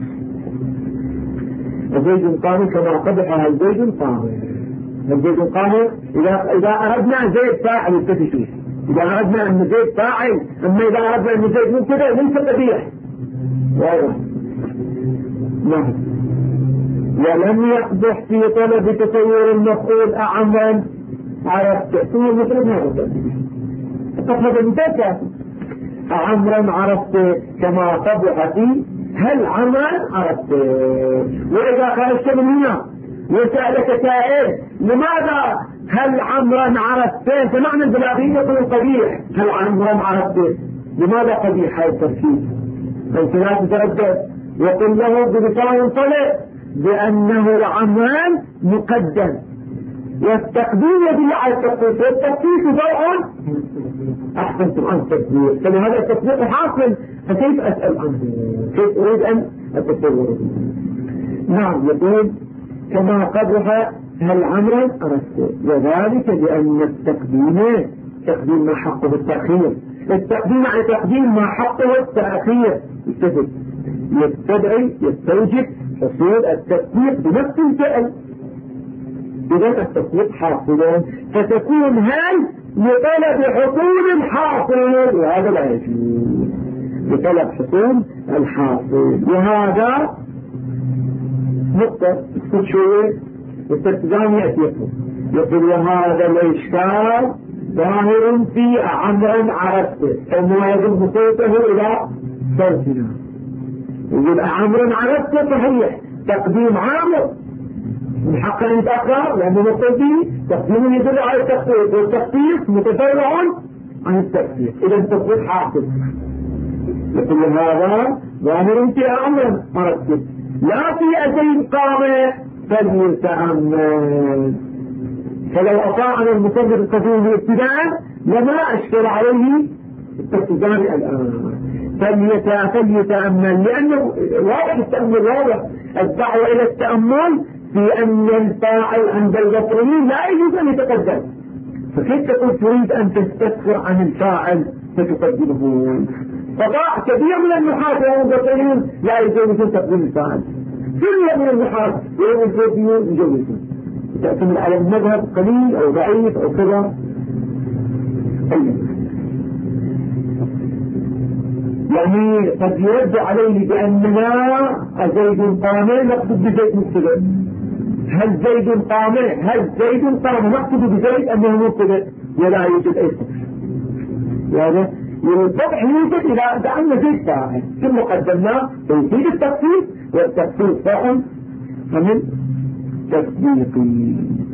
A: زيد قام كما قبح هل زيد قام. هل زيد قام إذا أردنا زيد فاعل التفتوا. إذا أردنا أن زيد فاعل أما إذا أردنا أن زيد مبتدأ ليس قبيح. واضح. نعم. ولم يقدح في طلب تصور المفعول أعمل عرفت ثم المفرد ما قدح هذا المتاكد عمرا عرفت كما قبح فيه هل عمرا عرفت. وإذا خرجت من هنا وسألك سائل لماذا هل عمرا عرفت فمعنى البلاغي يقول قبيح هل عمرا عرفت لماذا قبيح هذا التركيب أنت لا تتردد وقل له بلسان طلق بأنه عمرا مقدم والتقديم يدل على التخفيف والتخفيف ضوء أحسنتم عن التطبيق فلهذا التطبيق حاصل فكيف أسأل عنه كيف أريد أن أتصور. نعم يقول كما قبلها هل عمرا أردت وذلك لأن تقديم ما حقه التأخير التقديم على تقديم ما حقه التأخير يستوجب حصول التطبيق بنفس الفعل إذا التطبيق حاصل فتكون هل لطلب حصول الحاصل وهذا لا يجوز لطلب حصول الحاصل. وهذا نقطة اسكت شوية والترتزام يأتي يقول وهذا الإشكال ظاهر في عمرا عرفته أنه يجب صوته إلى صوتنا يقول عمرا عرفته صحيح تقديم عامر من حق أن يتأخر لأنه مقتضي تقديم يدل على التخفيف والتخفيف متفرع عن التخفيف إذا التخفيف حاصل. يقول هذا ظاهر في عمرا عرفته لا في أزيد قام فليتأمل فلو أطاعنا المصدر القديم ابتداء لما أشكل عليه التقديم الآن فليتأمل لأنه واضح التأمل واضح الدعوة إلى التأمل في أن الفاعل عند البصريين لا يجوز أن يتقدم فكيف تقول تريد أن تستفسر عن الفاعل فتقدمه قطاع كبير من النحاة والبصريين لا يجوز تقديم الفاعل كل من النحاة يجوزون تعتمد على المذهب قليل أو ضعيف أو كذا يعني قد يرد عليه بأننا زيد قامه نقصد بزيد مبتدئ هل زيد قامه نقصد بزيد أنه مبتدئ ولا يوجد أي صفر يعني الطبع يوجد إذا دعنا زيد فاعل ثم قدمنا تنفيذ التخفيف والتخفيف فاعل فمن تسبيقي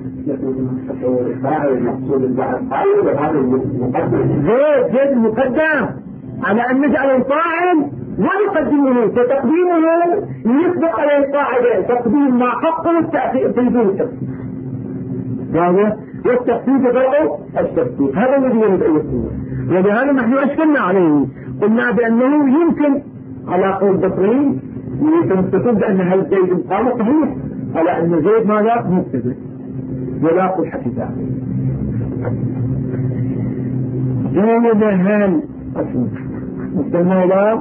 A: زيد المقدم على أن نجعل الفاعل لا يقدمه فتقديمه يسبق على الفاعل تقديم ما حقه تنفيذ التخفيف هذا والتخفيف ضوء التخفيف هذا الذي يريد أن يكون ولهذا نحن أشكلنا عليه قلنا بأنه يمكن على قول بصري يمكن بأن هل زيد قام صحيح على أن زيد ماذا مبتدئ ولا قل حكيثا دون هل مستمع لا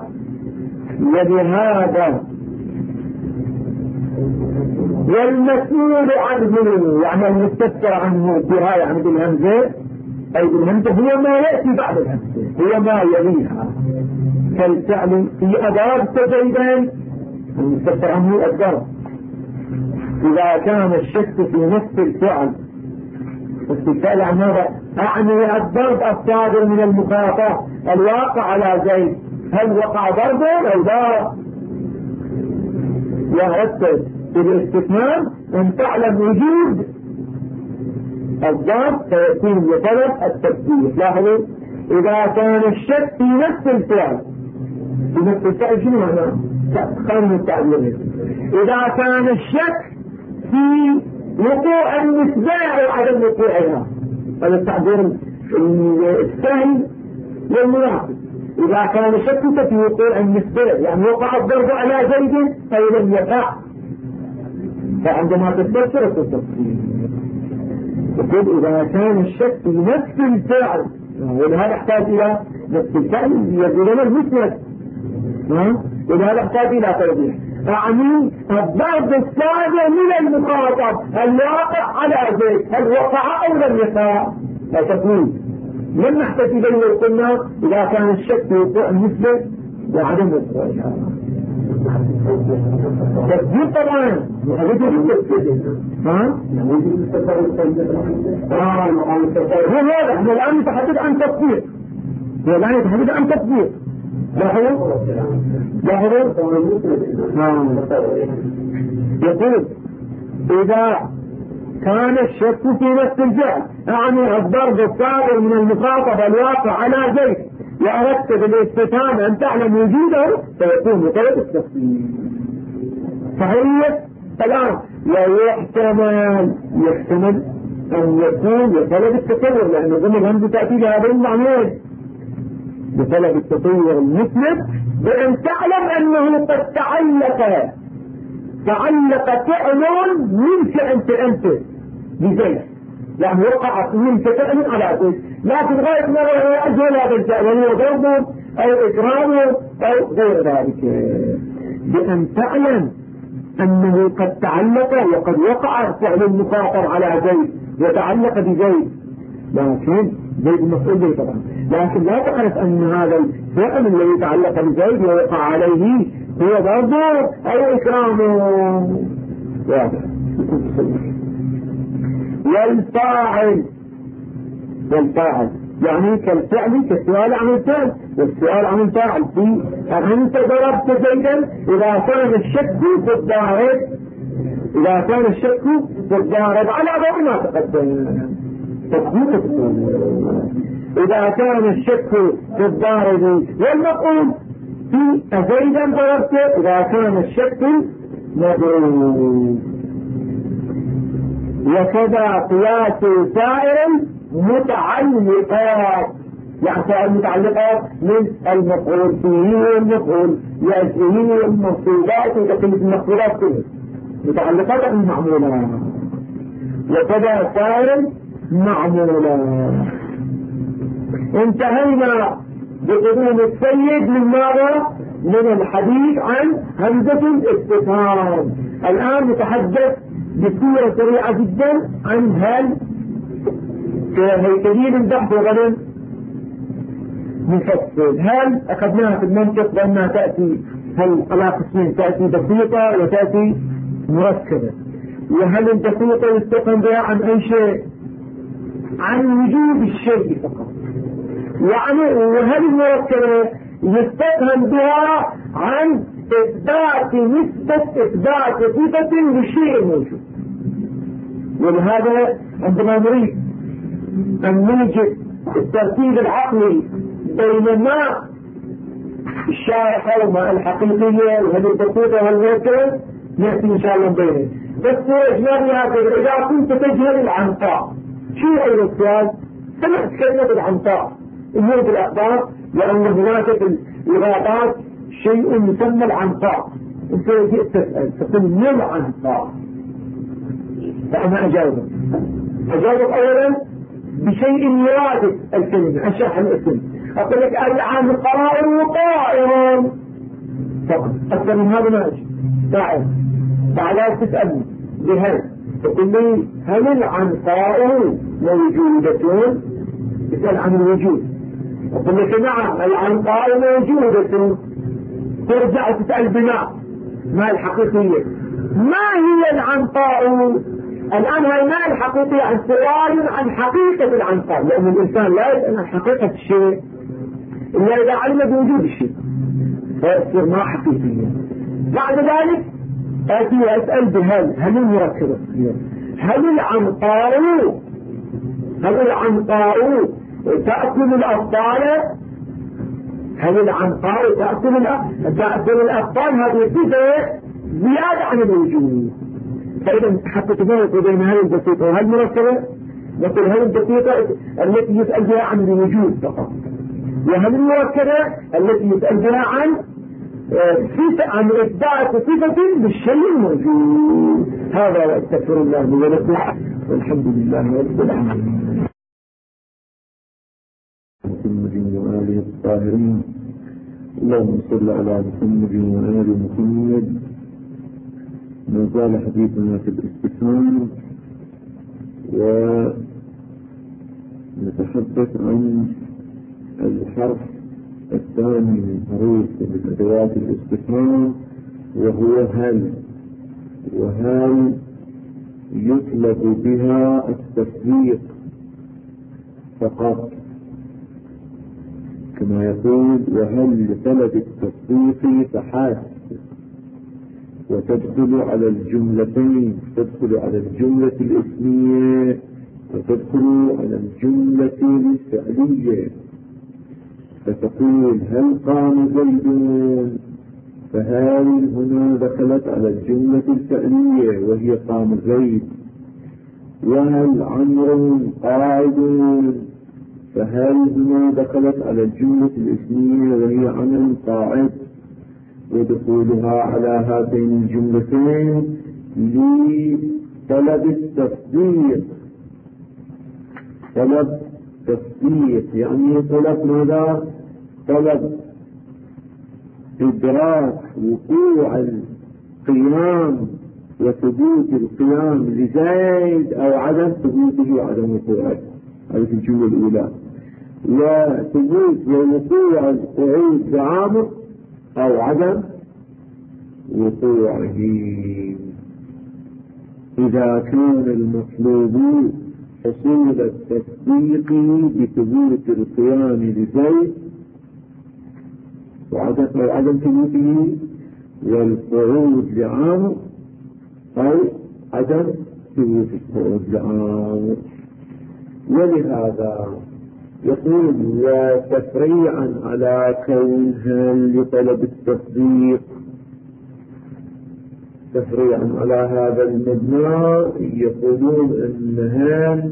A: ولهذا والمسؤول عنه يعني المستفسر عنه بها يعني بالهمزة أي بالهمزة هو ما يأتي بعد الهمزة هو ما يليها كالفعل في أدار تجريبا المستفسر عنه الضرب إذا كان الشك في نفس الفعل الفعل عن هذا أعني الضرب الصادر من المخاطة الواقع على زيد هل وقع ضربه أو لا يرتب بالاستثناء أن تعلم وجود الضرب فيكون لطلب التثبيت. لاحظوا إذا كان الشك في نفس الفعل شنو معناه؟ خلنا التعبير إذا كان الشك في وقوع النسبة أو عدم وقوعها هذا التعبير السهل والمناسب إذا كان شك في وقوع النسبة يعني وقع الضرب على زيد أو لم يقع فعندما تستفسر التفصيل يقول إذا كان الشك في نفس الفعل ولهذا يحتاج إلى نفس الفعل يقول لنا المسند ولهذا يحتاج إلى توضيح أعني الضرب الصادر من المخاطب الواقع على زيد هل وقع أو لم يقع لا تكون لم نحتاج إليه قلنا إذا كان الشك في وقوع النسبة وعدم وقوعها تسجيل طبعا هو واضح. احنا الآن نتحدث عن تطبيق، لاحظوا يقول إذا كان الشك في نفس الجهة، يعني الضرب الصادر من المخاطب الواقع على زيد، وأردت بالاستفهام أن تعلم وجوده، فيكون مطلب التفسير. صحيح الآن ويحتمل أن يكون بطلب التطور، لأن ضمن همزة تأتي لهذين المعنيين، بطلب التطور المثمر، بأن تعلم أنه قد تعلق فعل منك أنت بزيد، يعني وقع منك فعل على زيد، لكن غاية ما هو أجهل هذا الفعل وهو ضربه أو إكرامه أو غير ذلك. بأن تعلم أنه قد تعلق وقد وقع فعل المخاطر على زيد وتعلق بزيد، لكن زيد المفعول به طبعا، لكن لا تعرف أن هذا الفعل الذي تعلق بزيد ووقع عليه هو ضربه أو إكرامه. واضح. والفاعل يعني كالفعل كالسؤال عن الفعل، والسؤال عن الفاعل في أنت ضربت زيدا إذا كان الشك في الضارب على ضوء ما تقدم. إذا كان الشك في الضارب والمقول في زيدا ضربت إذا كان الشك مضروب. وكذا قياس سائر متعلقات، يعني المتعلقات من المفعول فيه والمفعول يأتيه والمفعولات وتقليد المفعولات كلها متعلقات المعمولات. وكذا سائر معمولات. انتهينا بقدوم السيد من ماذا؟ من الحديث عن همزة الاستفهام. الآن نتحدث بصورة سريعة جدا عن هل هيكلين البحث وغدا نفصل. هل أخذناها في المنطق بأنها تأتي على قسمين، تأتي بسيطة وتأتي مركبة. وهل البسيطة يستفهم بها عن أي شيء؟ عن وجود الشيء فقط. يعني وهل المركبة يستفهم بها عن إثبات إثبات صفة للشيء الموجود. ولهذا عندما نريد أن نوجد الترتيب العقلي بين ما الشائحة وما الحقيقية وهذه البسيطة والمركبة نأتي إن شاء الله بينه. بس إجمالي هكذا، إذا كنت تجهل العنقاء، شو أي السؤال؟ سمعت كلمة العنقاء اللي في الأخبار، لأن هناك في الإغاثات شيء يسمى العنقاء. أنت جئت تسأل تقول ما العنقاء؟ فأنا أجاوبك أولا بشيء يرادف الكلمة، أشرح الاسم. أقول لك العنقاء طائر فقط، أكثر من هذا ما أجي طائر. بعدها تسألني بهل، تقول لي هل العنقاء موجودة؟ تسأل عن الوجود، أقول لك نعم العنقاء موجودة. ترجع تسأل بناء ما الحقيقية؟ ما هي العنقاء؟ الآن هاي ما الحقيقية عن سؤال عن حقيقة العنقاء، لأن الإنسان لا يسأل عن حقيقة الشيء إلا إذا علم بوجود الشيء فيصير ما حقيقية. بعد ذلك آتي وأسأل هل المركبة، هل العنقاء تأكل الأبطال؟ هل العنقاء تأكل الأبطال؟ هذه صفة زيادة عن الوجود. فإذا حتى تفرق بين هل البسيطة وهل المركبة، نقول هل البسيطة التي يسأل بها عن الوجود فقط، وهل المركبة التي يسأل بها عن إثبات صفة بالشيء الموجود. هذا وأستغفر الله لي ولكم والحمد لله رب العالمين. محمد وآله الطاهرين، اللهم صل على محمد وآل محمد. ما زال حديثنا في الاستفهام، ونتحدث عن الحرف الثاني من حروف أدوات الاستفهام
B: وهو هل، وهل يطلب بها التصديق فقط، كما يقول وهل لطلب التصديق فحسب، وتدخل على الجملتين، تدخل على الجملة الاسمية وتدخل على الجملة الفعلية، فتقول هل قام زيد، فهل هنا دخلت على الجملة الفعلية وهي قام زيد، وهل عمرو قاعد، فهل هنا دخلت على الجملة الاسمية وهي عمرو قاعد، ودخولها على هاتين الجملتين لطلب التصديق، طلب تصديق يعني طلب ماذا؟ طلب إدراك وقوع القيام وثبوت القيام لزيد أو عدم ثبوته وعدم وقوعه، هذه الجملة الأولى، وثبوت ووقوع القعود لعامر أو عدم وقوعه. إذا كان المطلوب حصول التصديق بثبوت القيام لزيد وعدم ثبوته، والقعود لعامر أو عدم ثبوت القعود لعامر. ولهذا يقول وتفريعا على كونها لطلب التصديق، تفريعا على هذا المبنى يقولون انها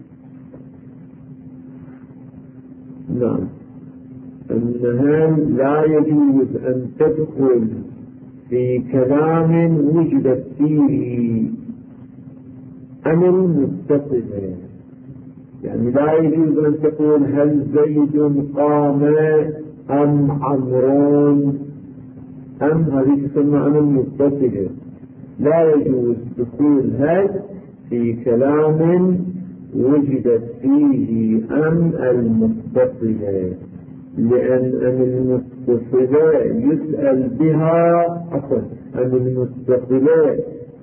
B: لا يجوز ان تدخل في كلام وجدت فيه امر متصل، يعني لا يجوز ان تقول هل زيد قام ام عمرو، ام هذه تسمى امر متصل، لا يجوز دخول هل في كلام وجدت فيه ام المتصلة، لأن المتصلة يسأل بها أصلا، أم المتصلة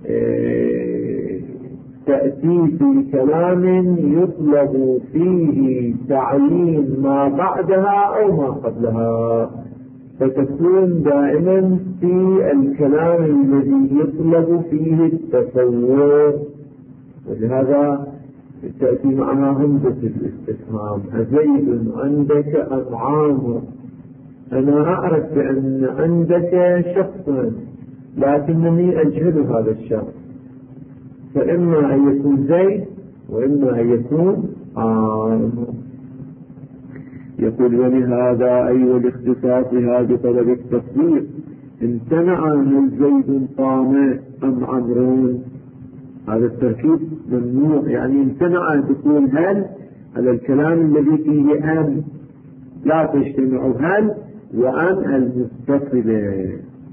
B: تأتي في كلام يطلب فيه تعيين ما بعدها أو ما قبلها، فتكون دائما في الكلام الذي يطلب فيه التصور، ولهذا تأتي معها همزة الاستفهام أزيد عندك أم عامر، أنا أعرف بأن عندك شخصا لكنني أجهل هذا الشخص، فإما أن يكون زيد وإما أن يكون عامر. يقول ولهذا أي ولاختصاصها بطلب التصديق امتنع هل زيد قام أم عمرو، هذا التركيب ممنوع، يعني امتنع دخول هل على الكلام الذي فيه أم، لا تجتمع هل وأم المتصلة،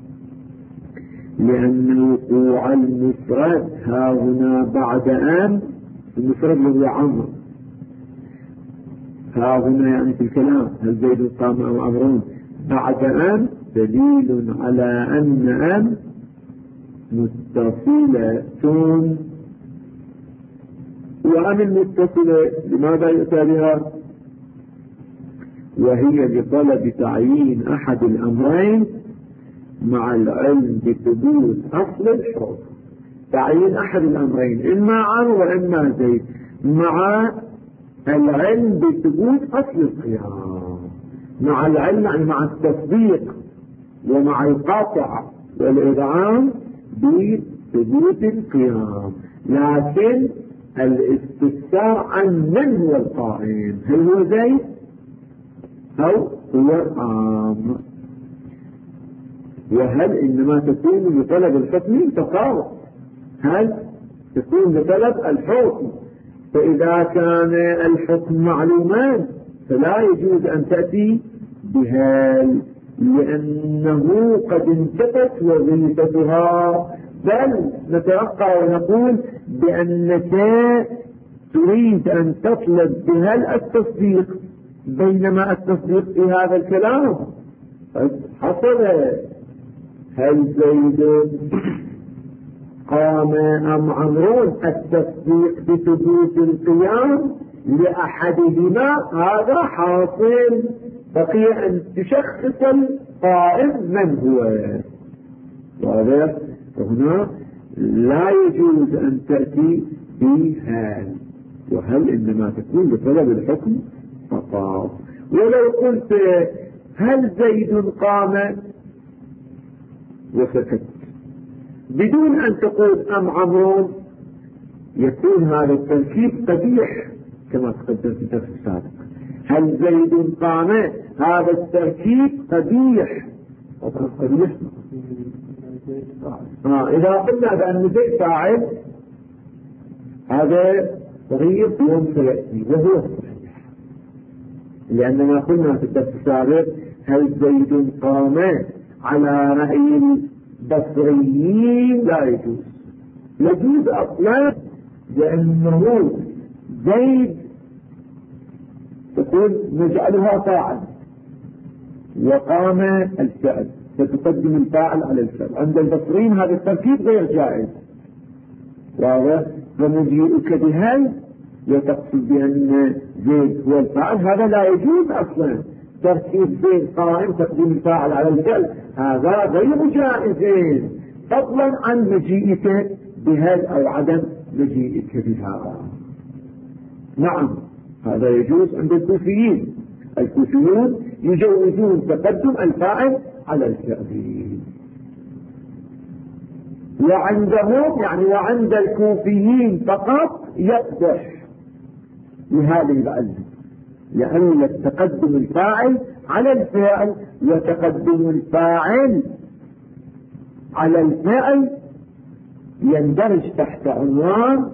B: لأن وقوع المفرد ها هنا بعد أم، المفرد هو عمرو، ها هنا يعني في الكلام هل زيد قام أم عمرو بعد أم دليل على أن أم متصلة، وأم المتصلة لماذا يؤتى بها؟ وهي لطلب تعيين أحد الأمرين مع العلم بثبوت أصل الحكم، تعيين أحد الأمرين إما عمرو وإما زيد مع العلم بثبوت أصل القيام، مع العلم يعني مع التصديق ومع القاطع والإدعام بثبوت القيام، لكن الاستفسار عن من هو القائم، هل هو زيد أو هو عام، وهل إنما تكون لطلب الحكم تقاوم، هل تكون لطلب الحكم، فإذا كان الحكم معلومان فلا يجوز أن تأتي بهال، لأنه قد انتفت وظيفتها، بل نتوقع ونقول بأنك تريد أن تطلب بهال التصديق، بينما التصديق في هذا الكلام حصل هل زيد قام أم عمرو، التصديق بثبوت القيام لأحدهما هذا حاصل، بقي أن تشخص القائم من هو. واضح؟ فهنا لا يجوز أن تأتي بهل، وهل إنما تكون لطلب الحكم فقط. ولو قلت هل زيد قام وسكت بدون أن تقول أم عمرو، يكون هذا التركيب قبيح كما تقدم في الدرس السابق. هل زيد قام، هذا التركيب قبيح. إذا قلنا بأن زيد فاعل هذا تغيير يوم سيأتي وهو صحيح، لأننا قلنا في الدرس السابق هل زيد قام على رأي البصريين لا يجوز. يجوز أصلا لأنه زيد تقول نجعلها فاعل وقام الفعل، فتقدم الفاعل على الفعل. عند البصريين هذا التركيب غير جائز. واضح؟ فمجيئك بهل وتقصد بأن زيد هو الفاعل، هذا لا يجوز أصلا. تركيب زيد قائم تقديم الفاعل على الفعل هذا غير جائز، فضلا عن مجيئك بهل أو عدم مجيئك بها. نعم هذا يجوز عند الكوفيين. الكوفيون يجوزون تقدم الفاعل على الفعل، وعندهم يعني وعند الكوفيين فقط يقدح لهذه العلة، لأن تقدم الفاعل على الفعل وتقدم الفاعل على الفعل يندرج تحت عنوان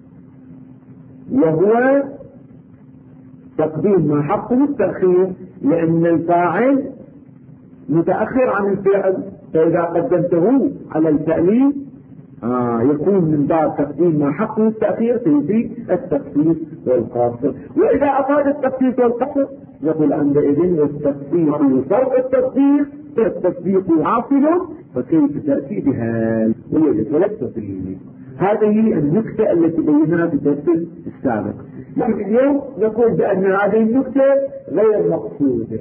B: وهو تقديم ما حقه التأخير، لأن الفاعل متأخر عن الفعل، فإذا قدمته على الفعل يكون من باب تقديم ما حقه التأخير في التخصيص والقصر. وإذا أفاد التخصيص والقصر يقول عندئذ والتصديق فرق التصديق فالتصديق حاصل، فكيف تأتي بها ولا التصديق. هذه النكتة التي بيناها في الدرس السابق. لكن اليوم نقول بأن هذه النكتة غير مقصودة.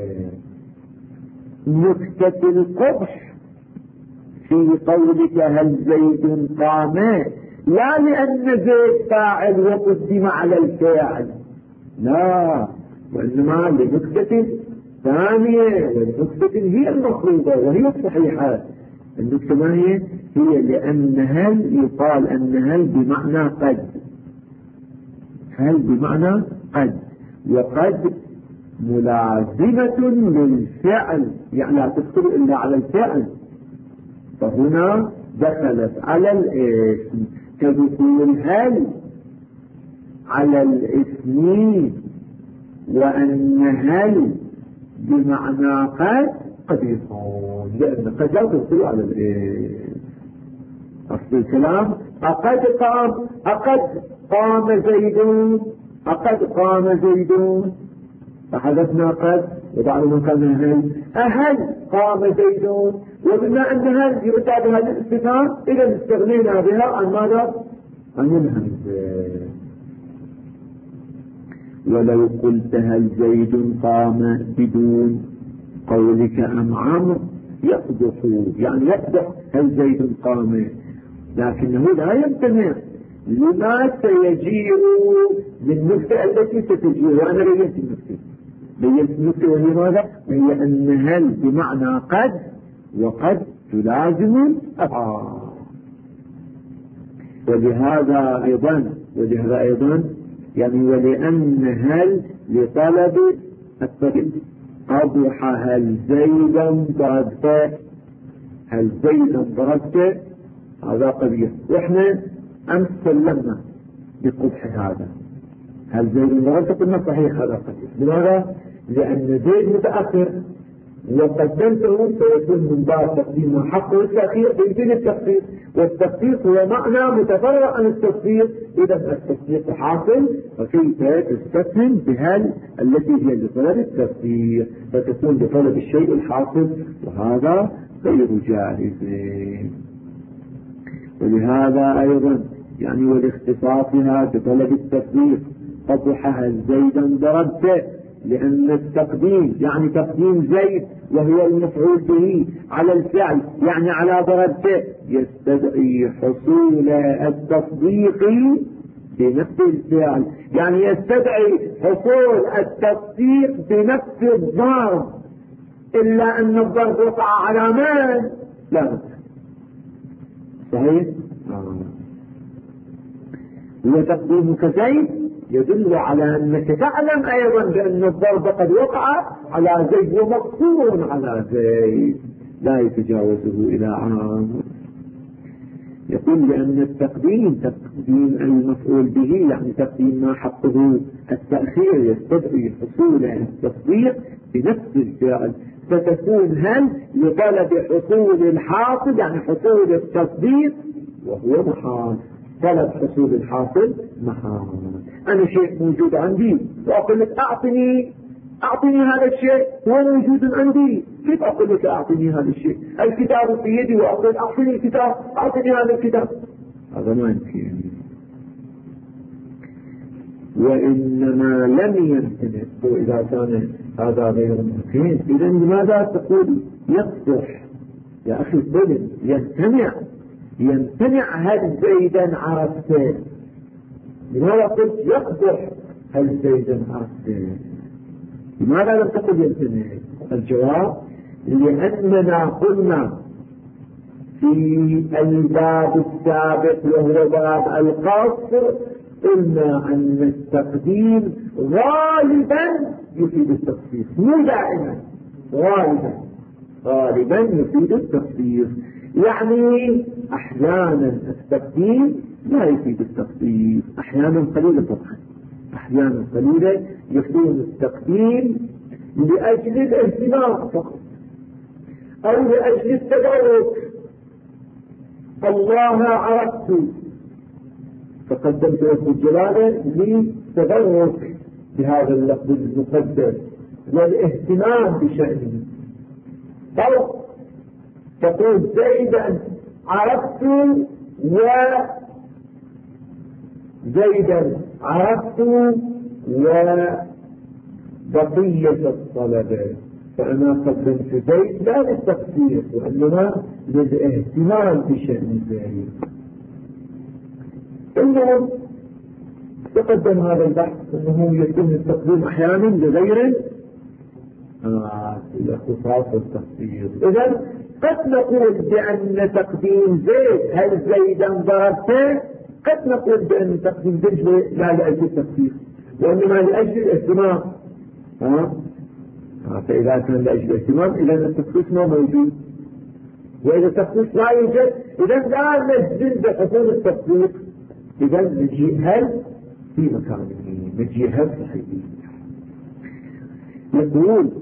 B: نكتة القبح في قولك هل زيد قام، لا لأن زيد فاعل وقدم على الفاعل، لا، وإنما لنكتة ثانية، والنكتة هي المفروضة وهي الصحيحة. النكتة ما هي؟ هي لأن هل يقال أن هل بمعنى قد، هل بمعنى قد، وقد ملازمة للفعل، يعني لا تدخل إلا على الفعل، فهنا دخلت على الاسم كدخول هل على الاسم، وأن هل بمعنى قد يكون، لأن قد لا تدخل على الاسم. أصل الكلام أقد قام زيدون، أقد قام زيدون، فحدثنا قد وبعد ما قال هل، أهل قام زيدون، وبما أن هل يؤتى بها الاستفهام إذا استغنينا بها عن ماذا؟ عن الهمزة. ولو قلت هل زيد قام بدون قولك أم عمرو يقدح، يعني يقدح هل زيد قام، لكنه لا يمتنع لما سيجيء بالنكتة التي ستجيء. وأنا بينت النكتة وهي ماذا؟ وهي أن هل بمعنى قد، وقد تلازم أفعال. ولهذا أيضا يعني ولأن هل لطلب الطريق قبح هل زيدا ضربت، هل زيدا ضربت، هذا قبيح. وإحنا أمس سلمنا بقبح هذا، هل زيد ضربت قلنا صحيح هذا قبيح. لماذا؟ لأن زيد متأخر وقدمته سيكون من باب تقديم حقه التأخير بإذن التخصيص، والتخصيص هو معنى متفرع عن التصديق، إذا التصديق حاصل، فكيف تستفهم بهل التي هي لطلب التصديق، فتكون لطلب الشيء الحاصل، وهذا غير جائز. ولهذا أيضا يعني ولاختصاصها بطلب التفضيل قطعها زيدا ضربته، لأن التقديم يعني تقديم زيد وهو المفعول به على الفعل يعني على ضربته يستدعي حصول التصديق بنفس الفعل، يعني يستدعي حصول التصديق بنفس الضرب، إلا أن الضرب وقع على من؟ لا صحيح؟ هو تقديمك زيد يدل على أنك تعلم أيضا بأن الضرب قد وقع على زيد ومقصور على زيد لا يتجاوزه إلى عام. يقول لأن التقديم تقديم المفعول به يعني تقديم ما حقه التأخير يستدعي حصول التصديق بنفس الفعل، فتكون هل لطلب حصول الحاصل يعني حصول التصديق وهو محال، طلب حصول الحاصل محال. أنا شيء موجود عندي وأقول لك أعطني هذا الشيء هو موجود عندي، كيف أقول لك أعطني هذا الشيء؟ الكتاب في يدي وأقول أعطني الكتاب، أعطني هذا الكتاب، هذا ما يمكن. وإنما لم يمتنع، وإذا كان هذا غير ممكن إذا لماذا تقول يقبح يا أخي؟ الظلم يمتنع هل زيدا عرفته؟ لماذا قلت يقبح هل زيدا عرفته؟ لماذا لم تقل يمتنع؟ الجواب لأننا قلنا في الباب السابق وهو باب القصر قلنا أن التقديم غالبا يفيد التخصيص، مو دائما، غالبا يفيد التخصيص، يعني أحيانا التقديم لا يفيد التخصيص، أحيانا قليلة طبعا، أحيانا قليلة يكون التقديم لأجل الاهتمام فقط أو لأجل التدرك. الله عرفت فقدمت لفظ الجلالة للتدرك بهذا اللفظ المقدم والاهتمام بشأنه، أو تقول زيدا عرفت وزيدا عرفت وبقية الطلبة، فأنا قدمت زيد لا للتقصير وإنما للاهتمام بشأن زيد. إنه تقدم هذا البحث أنه يتم التقديم أحيانا لغير الاختصاص والتخصيص. إذن قد نقول بأن تقديم زيد هل زيدا ضربته، قد نقول بأن تقديم زيد لا لأجل التخصيص وإنما لأجل الاهتمام. فإذا كان لأجل الاهتمام إذا التخصيص ما موجود، وإذا التخصيص لا يوجد إذا لا نجزم بحصول التخصيص، إذا نجيء هل في مكانه، نجيء هل صحيح. يقول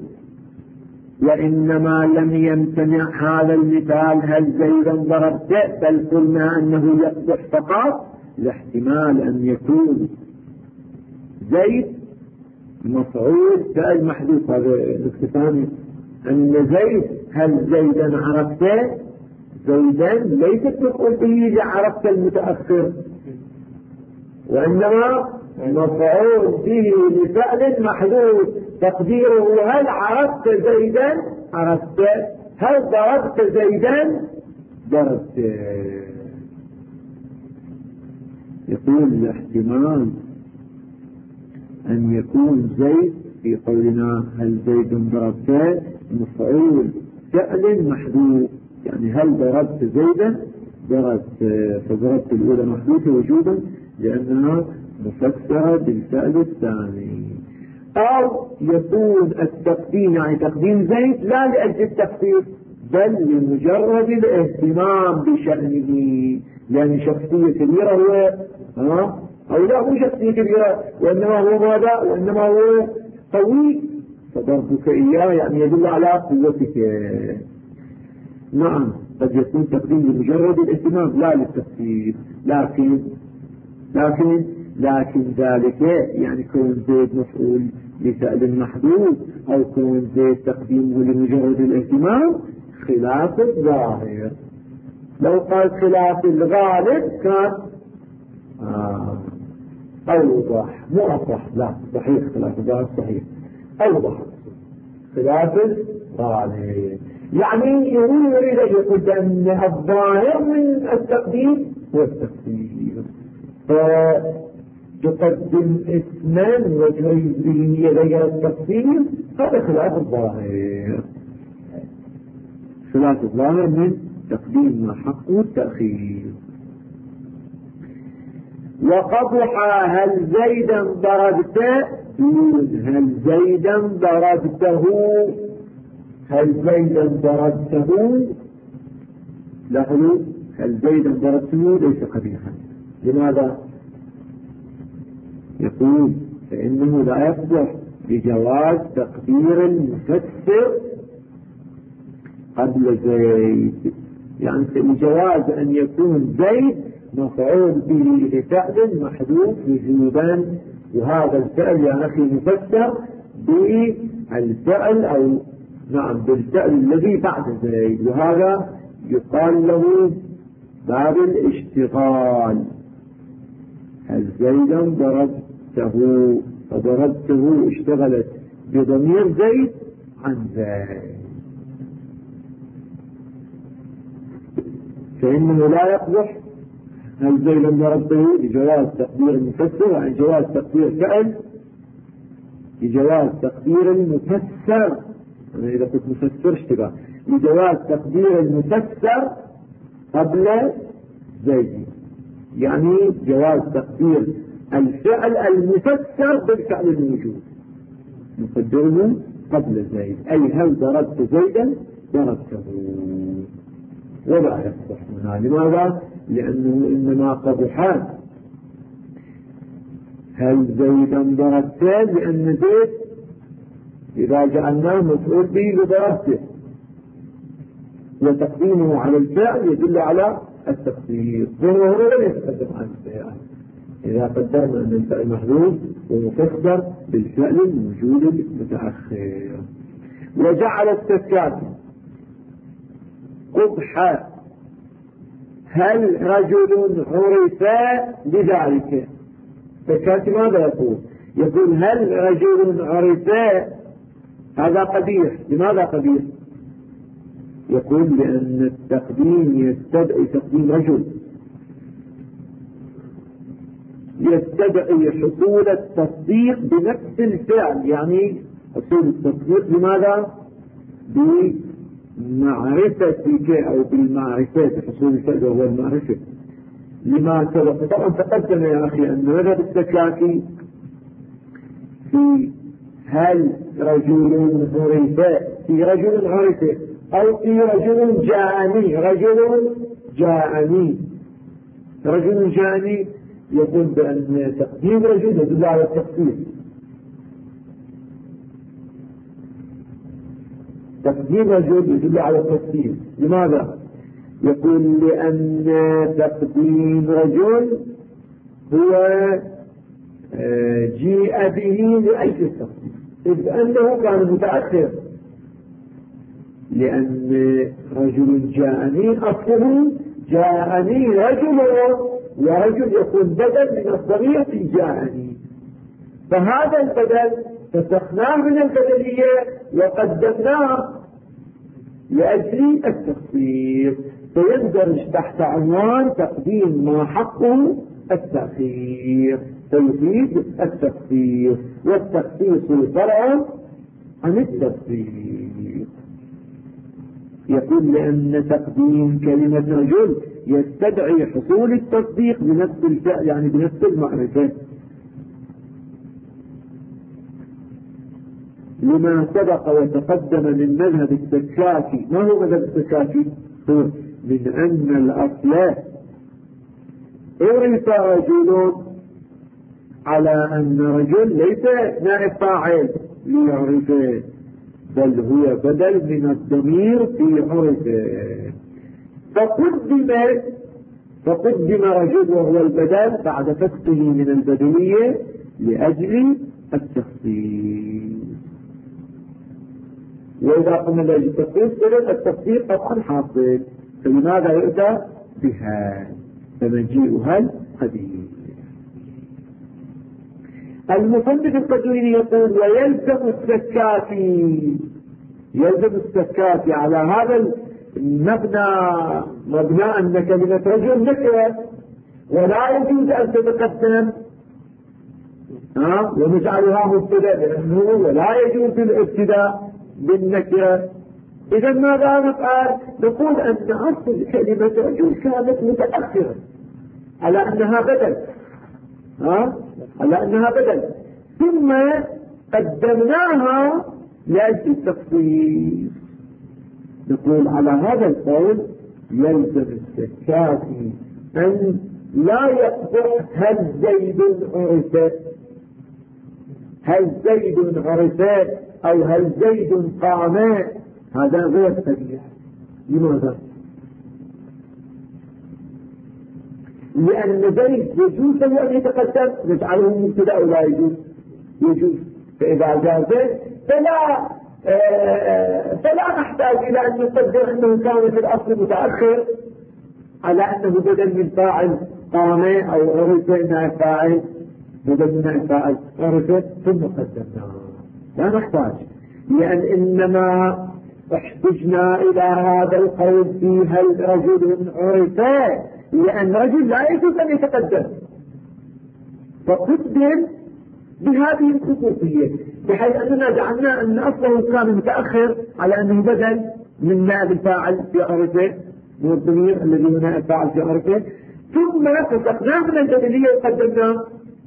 B: وإنما لم يمتنع هذا المثال هل زيدا ضربته، بل قلنا أنه يقبح فقط لاحتمال أن يكون زيد مفعول فعل محذوف. هذا الاستفهام أن زيد هل زيدا عرفته، زيدا ليست مفعول به عرفت المتأخر، وإنما مفعول به لفعل محذوف تقديره هل عرفت زيدا عرفته، هل ضربت زيدا ضربته. يقول احتمال أن يكون زيد في قولنا هل زيد ضربته مفعول فعل محذوف، يعني هل ضربت زيدا فضربت الأولى محذوفة وجوبا لأنها مفسرة بالفعل الثاني. أو يكون التقديم يعني تقديم زيد لا لأجل التخفيف بل لمجرد الاهتمام بشأنه، لأن شخصية كبيرة هو أو لا هو شخصية كبيرة وإنما هو ماذا؟ وإنما هو قوي، فضربك إياه يعني يدل على قوتك. نعم قد يكون تقديم لمجرد الاهتمام لا للتخفيف، لكن ذلك يعني كون زيد مفعول لفعل محدود أو كون زيد تقديمه لمجرد الاهتمام خلاف الظاهر. لو قال خلاف الغالب كان أوضح، مو أصح، لا صحيح خلاف الظاهر صحيح أوضح خلاف الغالب. يعني يريد أن يقول أن الظاهر من التقديم والتقدير، فتقدم اثنين وجهين غير التقدير، هذا خلاف الظاهر. خلاف الظاهر من تقديم ما حقه التأخير. وقبح هل زيدا ضربته، هل زيدا ضربته، هل زيدا ضربته، لاحظوا هل زيدا ضربته ليس قبيحا. لماذا؟ يقول فإنه لا يصلح لجواز تقدير المفسر قبل زيد، يعني لجواز أن يكون زيد مفعول به لفعل محذوف وجوبا، وهذا الفعل يا أخي مفسر بالفعل أو نعم بالفعل الذي بعد زيد، وهذا يقال له باب الاشتغال. هل زيدا ضربته، فضربته اشتغلت بضمير زيد عن زيد، فإنه لا يقبح هل زيدا ضربته لجواز تقدير المفسر، وعن جواز تقدير فعل لجواز تقدير المفسر. أنا إذا كنت مفسر اشتباه، لجواز تقدير المفسر قبل زيد، يعني جواز تقدير الفعل المفسر بالفعل الموجود نقدره قبل زيد، أي هل ضربت زيدا ضربته، ولا يصح منها. لماذا؟ لأنه إنما قبحان هل زيدا ضربته، لأن زيد إذا جعلناه مفعول به لضربته، وتقديمه على الفعل يدل على التقدير، وهو لا يتقدم عن الفعل. إذا قدرنا أن الفعل محذوف ومفسر بالفعل الموجود المتأخر. وجعل السكات قبحا هل رجل عرف بذلك. السكات ماذا يقول؟ يقول هل رجل عرف، هذا قبيح. لماذا قبيح؟ يقول لأن التقديم يستدعي تقديم رجل، يستدعي حصول التصديق بنفس الفعل، يعني حصول التصديق لماذا؟ بمعرفتك أو بالمعرفة، حصول الفعل وهو المعرفة. لما سبق طبعا تقدم يا أخي أن مذهب السكاكي في هل رجل عرف، في رجل عرف، أو في رجل جاءني، رجل جاءني يقول بأن تقديم رجل يدل على التقدير، تقديم رجل يدل على التقدير. لماذا؟ يقول لأن تقديم رجل هو جيء به لأجل التقديم، إذ أنه كان متأخر، لأن رجل جاءني أصله جاءني رجل، ورجل يكون بدل من الضمير في جاءني، فهذا البدل فسخناه من البدلية وقدمناه لأجل التخصيص، فيندرج تحت عنوان تقديم ما حقه التأخير، فيفيد التخصيص، والتخصيص فرع عن التخصيص. يقول لأن تقديم كلمة رجل يستدعي حصول التصديق بنفس الفعل، يعني بنفس المعرفة، لما سبق وتقدم من مذهب السكاكي. ما هو مذهب السكاكي؟ هو من أن الأصل عرف رجل على أن رجل ليس نائب فاعل ليعرفه، بل هو بدل من الضمير في عرفه، فقدم رجل وهو البدل بعد فسقه من البدلية لأجل التخصيص. وإذا قلنا لا يجوز التخصيص إذن التخصيص طبعا حاصل، فلماذا يؤتى بها؟ فمجيئها القديم. المصنف القزويني يقول ويلزم السكاتي، يلزم السكاتي على هذا المبنى، مبنى أن كلمة رجل نكرة ولا يجوز أن تتقدم ونجعلها مبتدأ، لأنه ولا يجوز الابتداء بالنكرة. إذا ماذا نفعل؟ نقول أن أصل كلمة رجل كانت متأخرة على أنها بدل، على أنها بدل، ثم قدمناها لأجل التخصيص. نقول على هذا القول يلزم السكاتي أن لا يقبح هل زيد عرف، هل زيد عرف أو هل زيد قام، هذا غير صحيح. لماذا؟ لأن زيد يجوز له أن يتقدم، نجعله مبتدأ ولا يجوز؟ يجوز. فإذا جاز فلا نحتاج إلى أن نقدر أنه كان في الأصل متأخر على أنه بدل من فاعل قام أو عرف نائب فاعل، بدل من نائب فاعل عرف ثم قدمناه، لا نحتاج. لأن إنما احتجنا إلى هذا القول في هل رجل عرف، لأن رجل لا يجوز أن يتقدم، فقدم بهذه الخصوصية، بحيث أننا جعلنا أن أصله كان متأخر على أنه بدل من نائب الفاعل في عرفه، من الضمير الذي هو نائب فاعل في عرفه، ثم فسقناه من البدلية وقدمناه،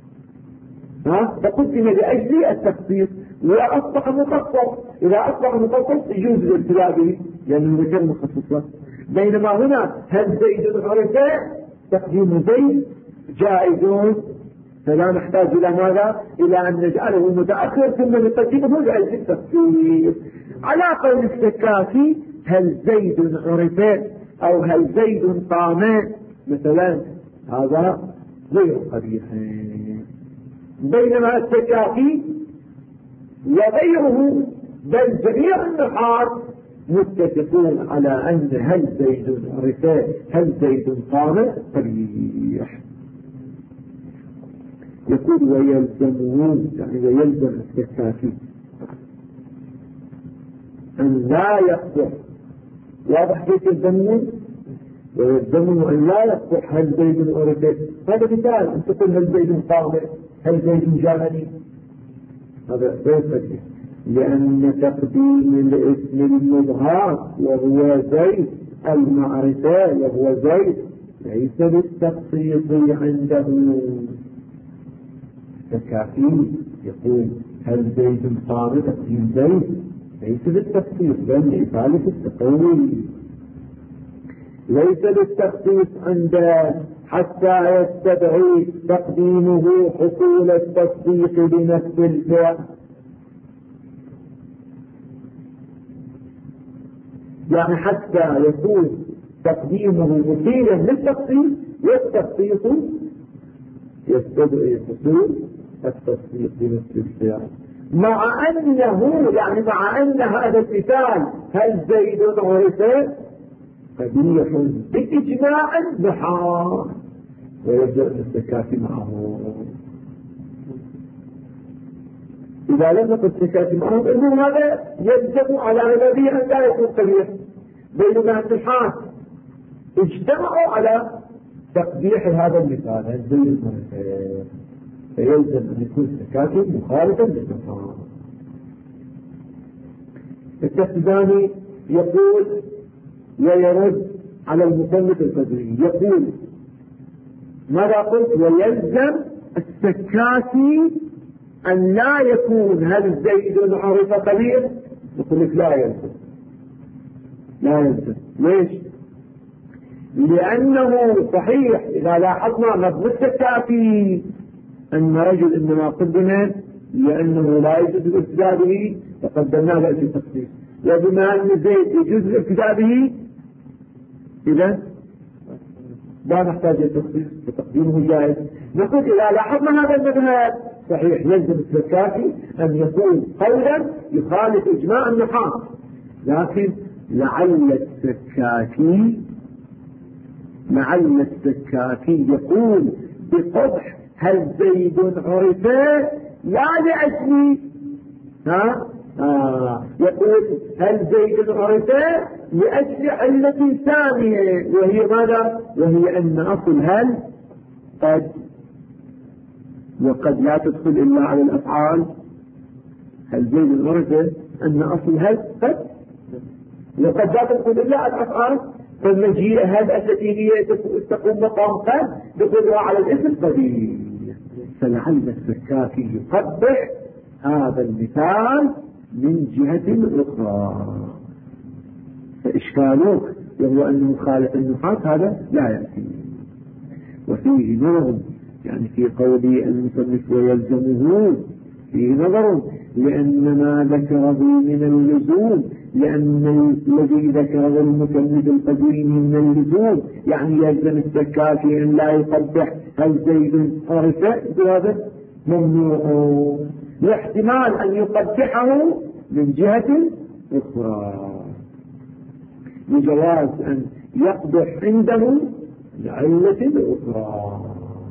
B: فقدم لأجل التخصيص وأصبح مخصص. إذا أصبح مخصص يجوز الابتلاء به لأنه ذكر مخصصة. بينما هنا هل زيد عرف، تقديم زيد جائز، فلا نحتاج إلى ماذا؟ إلى أن نجعله متأخر ثم نقدمه لأجل التخصيص. على قول السكاتي هل زيد عرف أو هل زيد قام مثلا، هذا غير قبيح. بينما السكاتي وغيره بل جميع النحاة متفقون على أن هل زيد عرف هل زيد قام قبيح. يقول ويلزمه، يعني ويلزم السكاتي أن لا يقبح، واضح كيف يلزمه؟ ويلزمه أن لا يقبح هل زيد عرف. هذا مثال، أن تقول هل زيد قام هل زيد جاءني، هذا غير صحيح، لأن تقديم الاسم المظهر وهو زيد المعرفة وهو زيد ليس بالتخصيص عنده. السكاتي يقول هل زيد قام، تقديم زيد ليس بالتخصيص بل لإفادة التقوي، ليس بالتخصيص عنده حتى يستدعي تقديمه حصول التصديق بنفس الفعل. يعني حتى يكون تقديمه مثيرا للتخصيص، والتخصيص يستدعي حصول التصديق بنفس الفعل، مع أنه يعني مع أن هذا المثال هل زيد عرف قبيح بإجماع النحاة، ويبدأ السكاتي معه. إذا لم يكن السكاتي معه إنه هذا يلزم على الذي أن لا يكون قبيح، بينما النحاة اجتمعوا على تقبيح هذا المثال هل زيد عرف، فيلزم أن يكون السكاتي مخالفا للنحاة. التفسداني يقول ويرد على المصنف القدري، يقول ماذا قلت؟ ويلزم السكاتي أن لا يكون هل زيد عرف قبيح. يقول لك لا يلزم، لا يلزم. ليش؟ لأنه صحيح إذا لاحظنا مبنى السكاتي أن رجل إنما قدم لأنه لا يجوز الابتداء به فقدمناه لأجل التخصيص، وبما أن زيد يجوز الابتداء به إذا لا نحتاج إلى التخصيص فتقديمه جائز. نقول إذا لاحظنا هذا المذهب صحيح يلزم السكاتي أن يكون قولا يخالف إجماع النحاة، لكن لعل السكاكي يقول بقبح هل زيد عرف لا لأجل يقول هل زيد عرف لأجل علة ثانية، وهي ماذا؟ وهي أن أصل هل قد، وقد لا تدخل إلا على الأفعال. هل زيد عرف أن أصل هل قد، وقد لا تدخل إلا على الأفعال، فالمجيء هل التي هي تقوم مقام قد دخلها على الاسم قدير. فلعل السكاكي يقبح هذا المثال من جهة أخرى، فإشكاله وهو أنه خالف النحاة هذا لا يأتي. وفيه نظر يعني في قوله المصنف ويلزمه فيه نظر، لأن ما ذكره من اللزوم، لأن الذي ذكره المصنف القديم من اللزوم يعني يلزم السكاكي أن لا يقبح هل زيد عرف بهذا ممنوع، واحتمال أن يقبحه من جهة أخرى بجواز أن يقبح عنده لعلة أخرى.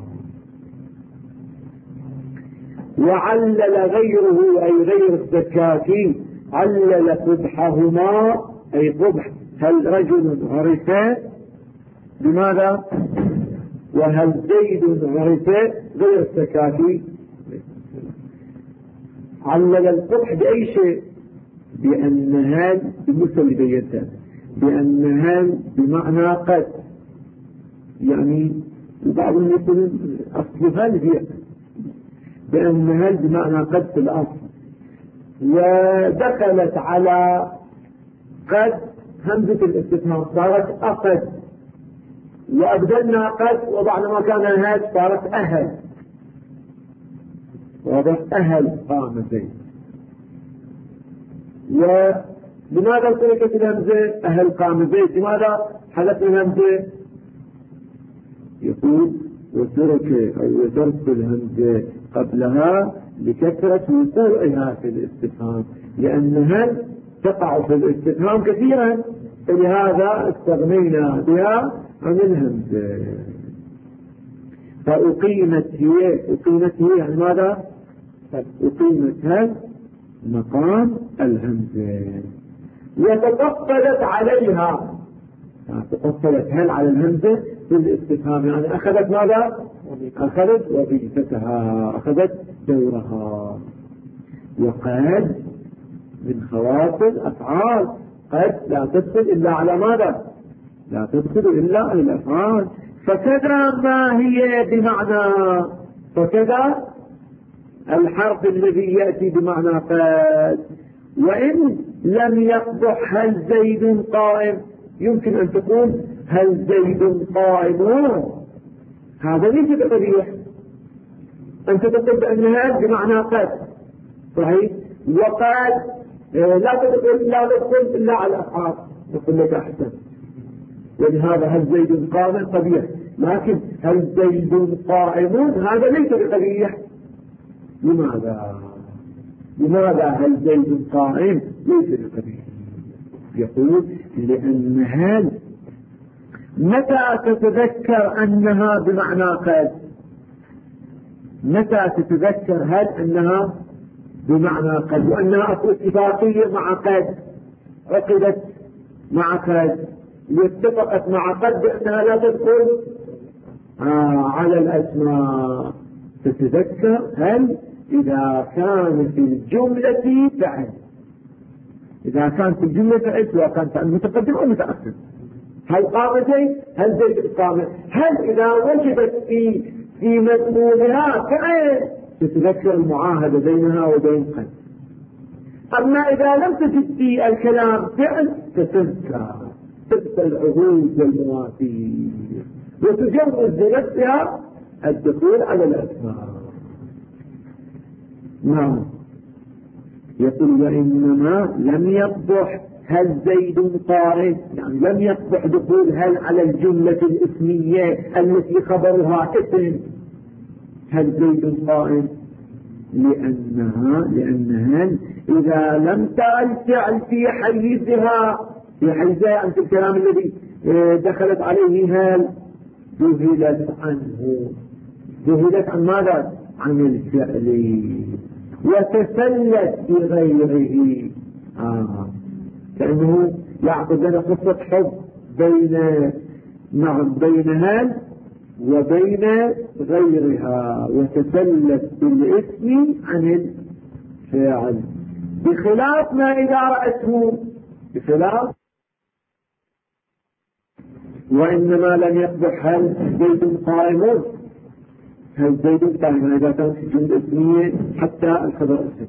B: وعلل غيره أي غير السكاكي علل قبحهما أي قبح هل رجل عرف بماذا وهل زيد عرف غير السكاكي، علل القبح بأي شيء؟ بأن هل بالنسبة لبيته بأن هل بمعنى قد، يعني بعضهم يقول أصل هل هي بأن هل بمعنى قد في الأصل، ودخلت على قد همزة الاستفهام صارت أقد، وأبدلنا قد وضعنا مكان هل صارت أهل، واضح أهل قام زيد. ولماذا تركت الهمزة أهل قام زيد؟ لماذا حذفنا الهمزة؟ يقول وترك الهمزة قبلها لكثرة وقوعها في الاستفهام، لأن هل تقع في الاستفهام كثيرا، فلهذا استغنينا بها عن الهمزة. فأقيمت هي يعني ماذا؟ أقيمت هل مقام الهمزة، وتقفلت عليها، تقفلت هل على الهمزة في الاستفهام، يعني أخذت ماذا؟ أخذت وظيفتها، أخذت دورها. وقد من خواص الأفعال قد لا تدخل إلا على ماذا؟ لا تدخل إلا على الأفعال. فكذا ما هي بمعنى، فكذا الحرف الذي يأتي بمعنى قد، وإن لم يقبح هل زيد قائم، يمكن أن تقول هل زيد قائم، هذا ليس بقبيح. أنت تقول بأن هل بمعنى قد صحيح، وقد لا تدخل إلا على الأفعال، نقول لك أحسن. ولهذا هل زيد قائم قبيح، لكن هل زيد قائم هذا ليس بقبيح. لماذا هل زيد قائم ليس بقبيح؟ يقول لأن هل متى تتذكر أنها بمعنى قد؟ متى تتذكر هل أنها بمعنى قد، وأنها اتفاقية مع قد، عقدت مع قد، واتفقت مع قد بأنها لا تدخل على الأسماء. تتذكر هل إذا كان في الجملة فعل، إذا كان في الجملة فعل سواء كان فعل متقدم أو متأخر. هل قام زيد؟ هل زيد قام؟ هل إذا وجدت في مضمونها فعل تتذكر المعاهدة بينها وبين قد. أما إذا لم تجد في الكلام فعل تتذكر العهود والمواثيق وتجوز بنفسها الدخول على الأسماء. نعم. يقول وإنما لم يقبح هل زيد قائم، يعني لم يقبح دخول هل على الجملة الاسمية التي خبرها اسم، هل زيد قائم، لأنها إذا لم ترى الفعل في حيزها عن الكلام الذي دخلت عليه هل ذهلت عنه. ذهلت عن ماذا؟ عن الفعل، وتسلت بغيره. كأنه يعقد لنا قصة حب بين هل وبين غيرها، وتسلت بالاسم عن الفعل، بخلاف ما إذا رأته، بخلاف وإنما لم يقبح هل زيد قائم، هل زيد قائم إذا كانت الجملة اسمية حتى الخبر اسم،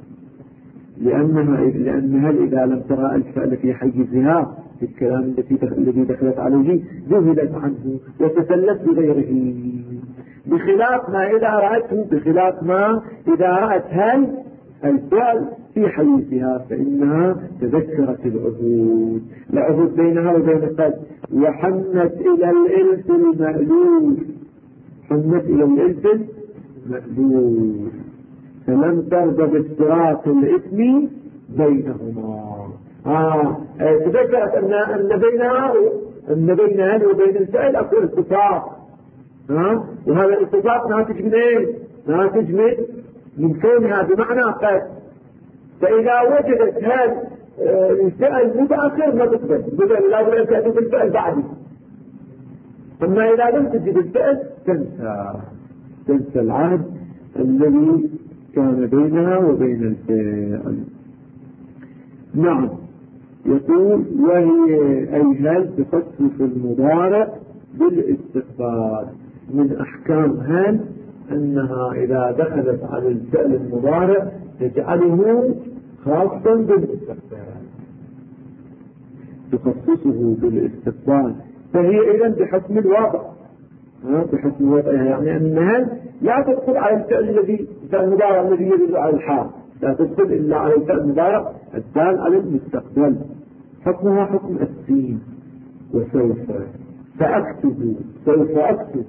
B: لأن هل إذا لم ترى الفعل في حيزها في الكلام الذي دخلت عليه ذهلت عنه وتسلت بغيره، بخلاف ما إذا رأته، بخلاف ما إذا رأت هل الفعل في حيزها فإنها تذكرت العهود بينها وبين القلب، وحنت إلى الإلف المألوف، حنت إلى الإلف المألوف، فلم ترضى بافتراق الإثم بينهما. تذكرت أن بينها وبين الفعل أكو اتفاق، وهذا الاتفاق ناتج من ايه؟ ناتج من كونها بمعنى قد. فإذا وجدت هذا الفعل متأخر ما تقبل، لا بد أن تأتي بالفعل بعده. أما إذا لم تجد الفعل تنسى العهد الذي كان بينها وبين الفعل. نعم، يقول وهي أي هل تخصص المضارع بالاستقبال. من أحكام هل أنها إذا دخلت على الفعل المضارع تجعله خاصا بالاستقبال، تخصصه بالاستقبال، فهي إذن بحكم الواقع، بحكم الواقع، يعني أنها لا تدخل على الفعل المضارع الذي يدل على الحال، لا تدخل إلا على الفعل المضارع الدال على المستقبل. حكمها حكم السين، وسوف سأكتب، سوف أكتب.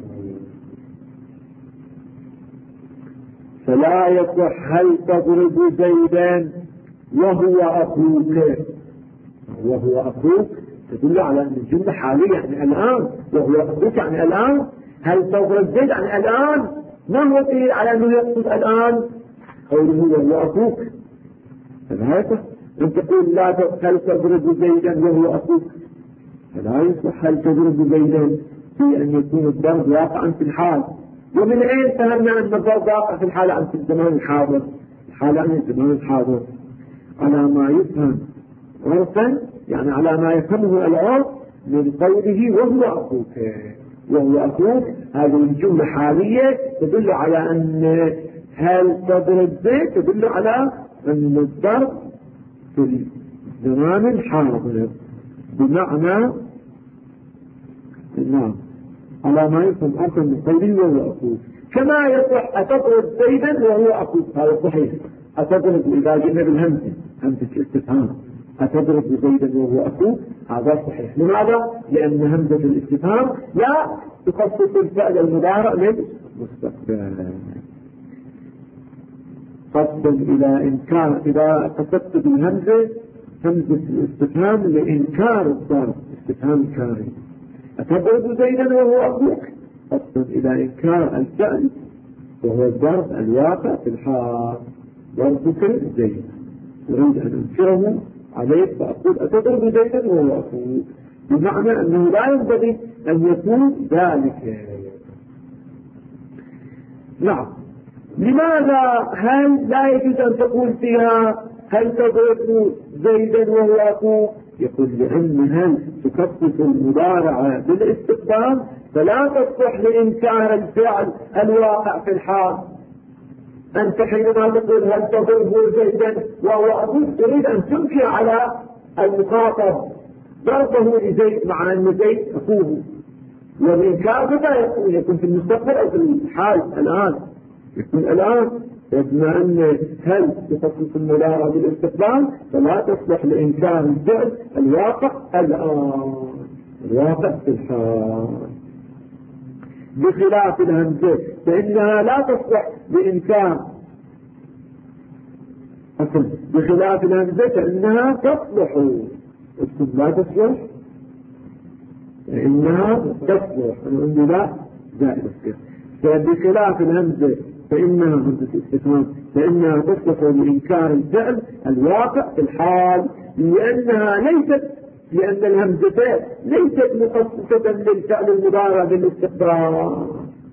B: فلا يصح هل تضرب زيدا وهو أخوك. وهو أخوك تدل على أن الجملة حالية، يعني الآن، وهو أخوك يعني الآن. هل تضرب زيد يعني الآن، ما هو دليل على أنه يقصد الآن؟ قوله وهو أخوك، فلا يصح أن تقول لا هل تضرب زيدا وهو أخوك، فلا يصح هل تضرب زيدا في أن يكون الضرب واقعا في الحال. ومن أين فهمنا أن الضرب واقع في الحال عن في الزمان الحاضر؟ الحال عن الزمان الحاضر على ما يفهم عرفا، يعني على ما يفهمه العرف من قوله وهو أخوك. وهو أخوك هذه الجملة حالية تدل على أن هل تضرب زيد تدل على أن الضرب في الزمان الحاضر، بمعنى نعم على ما يفهم عرفا من قوله وهو أخوك. كما يصح أتضرب زيدا وهو أخوك، هذا صحيح. أتضرب إذا جئنا بالهمزة، همزة الاستفهام، أتضرب زيدا وهو أخوك، هذا صحيح. لماذا؟ لأن همزة الاستفهام لا تخصص الفعل المضارع للمستقبل. قصدا إلى إنكار، إذا قصدت بالهمزة همزة الاستفهام لإنكار الضرب، استفهام إنكاري. أتضرب زيدا وهو أخوك، قصدا إلى إنكار الفعل وهو الضرب الواقع في الحال، ضربك زيد، أريد أن أنكره عليك فأقول أتضرب زيدا وهو أخوك، بمعنى أنه لا ينبغي أن يكون ذلك. نعم. لماذا هل لا يجوز أن تقول فيها هل تضرب زيدا وهو أخوك؟ يقول لأن هل تخصص المضارعة بالاستقبال فلا تصلح لإنكار الفعل الواقع في الحال. أنت حينما تقول هل تضرب زيدا وهو أخوك تريد أن تنكر على المخاطب ضربه لزيد مع أن زيد أخوه، والإنكار متى يكون في المستقبل أو في الحال الآن؟ يكون الآن. بما أن هل تخصص المضارعة بالاستقبال فلا تصلح لإنكار الفعل الواقع الآن، الواقع في الحال، بخلاف الهمزة فإنها لا تصلح لإنكار بخلاف الهمزة فإنها تصلح، اكتب لا تصلح إنها تصلح، أنا عندي لا زائد الصيغ. فبخلاف الهمزة فإنها همزة استفهام فإنها تصلح لإنكار الفعل الواقع في الحال، لأن الهمزة ليست مخصصة للفعل المضارع بالاستقرار،